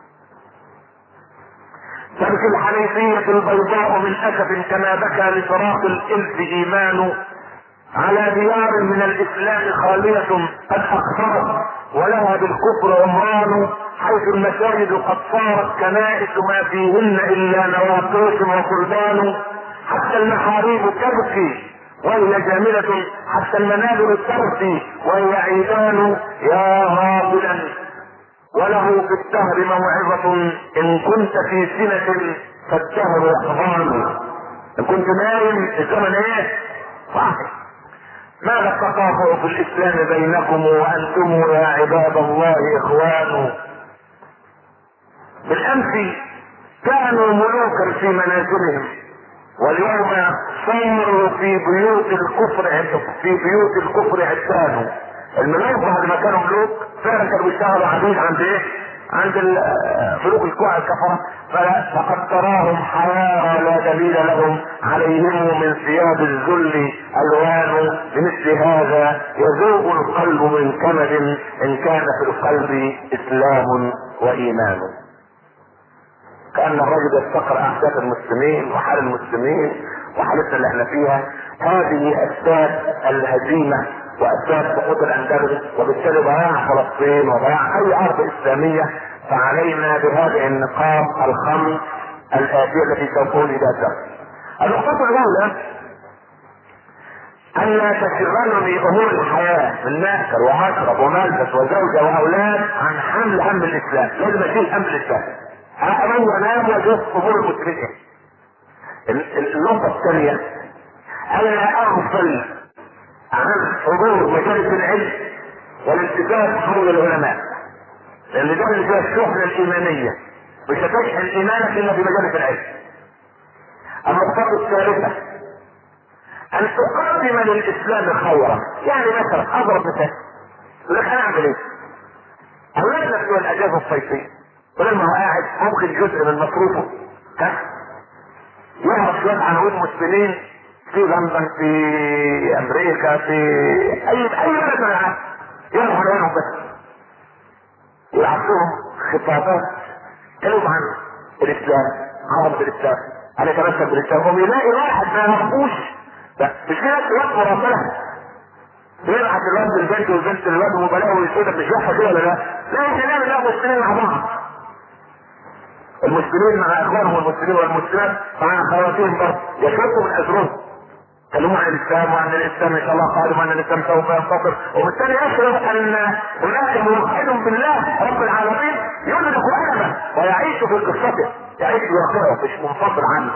تبكي الحنيفية البيضاء من اسف كما بكى لفراق الالف ايمان على ديار من الاسلام خالية قد اقصرت ولها بالكفر عمران حيث المساجد قد صارت كنائس ما فيهن الا نواقيس وقربان. حتى المحاريب تبكي وهي جاملة حتى المنابر ترثي وهي عيدان. يا غافلا وله في الدهر موعظة ان كنت في سنة فالدهر يحضان. ان كنت نايم الزمن ايه؟ واحد. ماذا التقاطع في الاسلام بينكم وانتم يا عباد الله اخوان. بالامس كانوا ملوكا في منازلهم واليوم صاروا في بيوت الكفر عدان. الملوك بعد ما كانوا ملوك فعلا كانوا بيشتغلوا عبيد عند ايه؟ عند ملوك الكفرة. فقد تراهم حيارى لا دليل لهم عليهم من ثياب الذل الوان. بمثل هذا يذوب القلب من كمد ان كان في القلب اسلام وايمان. كأن الرجل يستقر احداث المسلمين وحال المسلمين وحالتنا اللي احنا فيها. هذه اسباب الهزيمة واسباب سقوط الاندلس وبالتالي ضياع فلسطين وضياع اي ارض اسلامية. فعلينا بهذه النقاط الخمس الاتية التي تكون الى الدرس. النقطة الاولى ان لا تشغلني امور الحياة من مأكل ومشرب وملبس وزوجة واولاد عن حمل هم الاسلام. لازم اشيل هم الاسلام. انام وانام واشوف امور المسلمين. النقطة الثانية الا اغفل عن حضور مجالس العلم والالتفات حول العلماء، لان ده اللي فيها الشحنة الايمانية. مش هتشحن ايمانك الا في مجالس العلم. النقطة الثالثة ان تقدم للاسلام خيرا. يعني مثلا اضرب مثال، يقول لك انا اعمل ايه؟ اولادنا بتوع الاجازة الصيفية ولما هو قاعد ممكن جزء من مصروفه يعرف شوية عناوين مسلمين في لندن في امريكا في اي بلد من العالم، يعرف عناوينهم بس يعطوهم خطابات كلام عن الاسلام، عظمة الاسلام، انا اتمسك بالاسلام. ويلاقي واحد ما يعرفوش مش كده الواد مراسلة يبعت الواد للبنت والبنت للواد وبلاقوا يسودك مش واحد كده ولا لا؟ لا احنا نعمل لا مسلمين مع بعض. المسلمين مع اخوانهم المسلمين والمسلمات مع اخواتهم برضه يشربوا من اجرهم. كلموا عن الاسلام وان الاسلام ان شاء الله قادم وان الاسلام سوف ينتصر، وبالتالي يشعر ان هناك موحد بالله رب العالمين يدرك المه ويعيش في قصته، يعيش في واقعه مش منفصل عنه.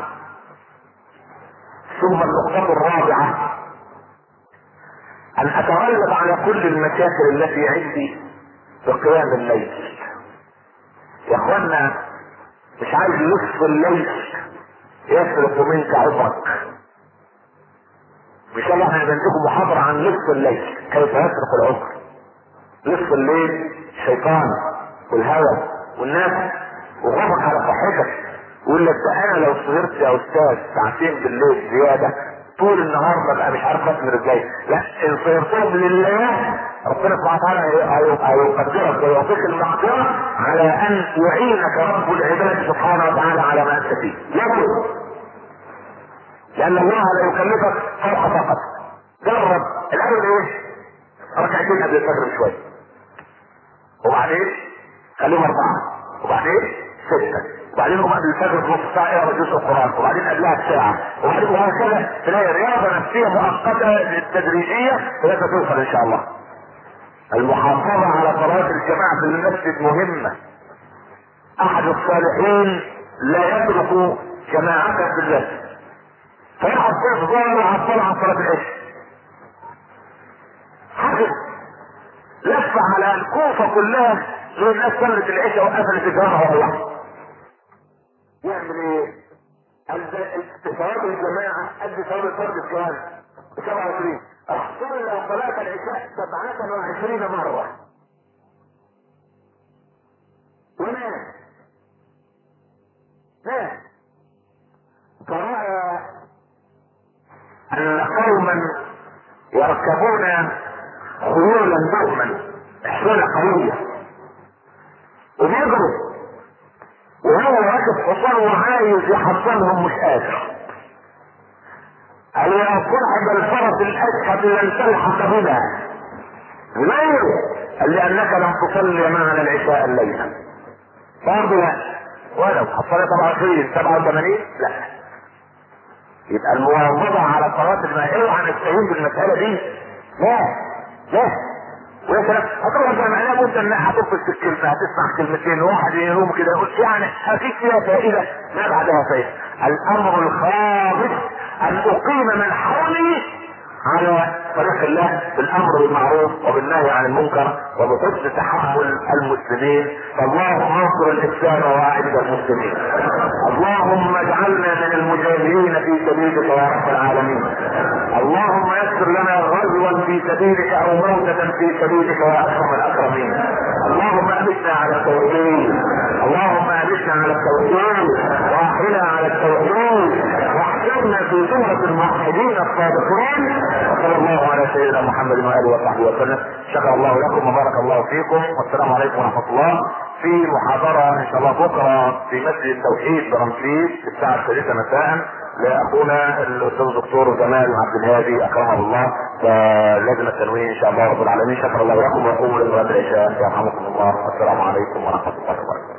ثم النقطة الرابعة ان اتغلب على كل المشاكل التي عندي بقيام الليل. يا اخوانا مش عايز نصف الليل يسرق منك عمرك. ان شاء الله احنا هنديكم محاضرة عن نصف الليل كيف يسرق العمر. نصف الليل الشيطان والهوى والناس وغضب على صحتك ويقول لك ده انا لو سهرت يا استاذ ساعتين بالليل زيادة طول النهار ببقى مش عارف اكمل ازاي. لا ان سهرتهم لله ربنا سبحانه وتعالى هيقدرك ويعطيك المغفرة على ان يعينك رب العباد سبحانه وتعالى على ما انت فيه. لان الله لا يكلفك فوق طاقتك. جرب الاول ايه؟ ركعتين قبل الفجر بشويه، وبعدين خليهم 4، وبعدين 6، وبعدين قبل الفجر بنص ساعه اقرا جزء القران، وبعدين قبلها بساعه، وبعدين وهكذا تلاقي رياضه نفسيه مؤقته تدريجيه لغايه توصل ان شاء الله. المحافظه على صلاه الجماعه في المسجد مهمه. احد الصالحين لا يترك جماعه في المسجد فياخد فيه ظهر وعطل عن صلاه العشاء. حدث لف على الكوفه كلها زي الناس صلت العشاء وقفلت الجامعه وروحت. يعمل ايه؟ ثواب الجماعه قد ثواب الفرد الكام؟ 27. راح صلى صلاه العشاء 27 مره ونام. فراى ان قوما يركبون خيولا بهما حصانة قوية وبيجروا وهو راكب حصان وعايز يحصلهم مش قادر. قال يا صاحب الفرس الاشهب لن تلحق بنا. ليه؟ قال لانك لم تصلي معنا العشاء الليله. برضه لا. ولو حصلت 87 لا. يبقى المواظبة على صلاة الماء اوعى نستهين بالمسألة دي. لا ويا سلام هتروح معناه ممكن انها هتنفذ الكلمة هتسمع كلمتين واحد يقوم كده يقول يعني اكيد فيها فائدة ما بعدها فائدة. الامر الخامس ان اقيم من حولي على طريق الله بالامر بالمعروف وبالنهي عن المنكر وبحسن تحمل المسلمين. فاللهم انصر الاسلام واعز المسلمين. اللهم اجعلنا من المجاهدين في سبيلك يا رب العالمين. اللهم يسر لنا غزوا في سبيلك او موتة في سبيلك يا اكرم الاكرمين. اللهم امتنا على التوحيد. اللهم امتنا على التوحيد واحينا على التوحيد واحشرنا في زمرة الموحدين الصادقين. وصلى الله على سيدنا محمد واله وصحبه وسلم. شكر الله لكم وبارك الله فيكم والسلام عليكم ورحمه الله. في محاضره ان شاء الله بكره في مسجد التوحيد برمسيس الساعه 3 مساء لاخونا الاستاذ الدكتور جمال عبد الهادي اكرمه الله ولجنه التنوين ان شاء الله رب العالمين. شكر الله لكم وقوموا لصلاه العشاء يرحمكم الله والسلام عليكم ورحمه الله وبركاته.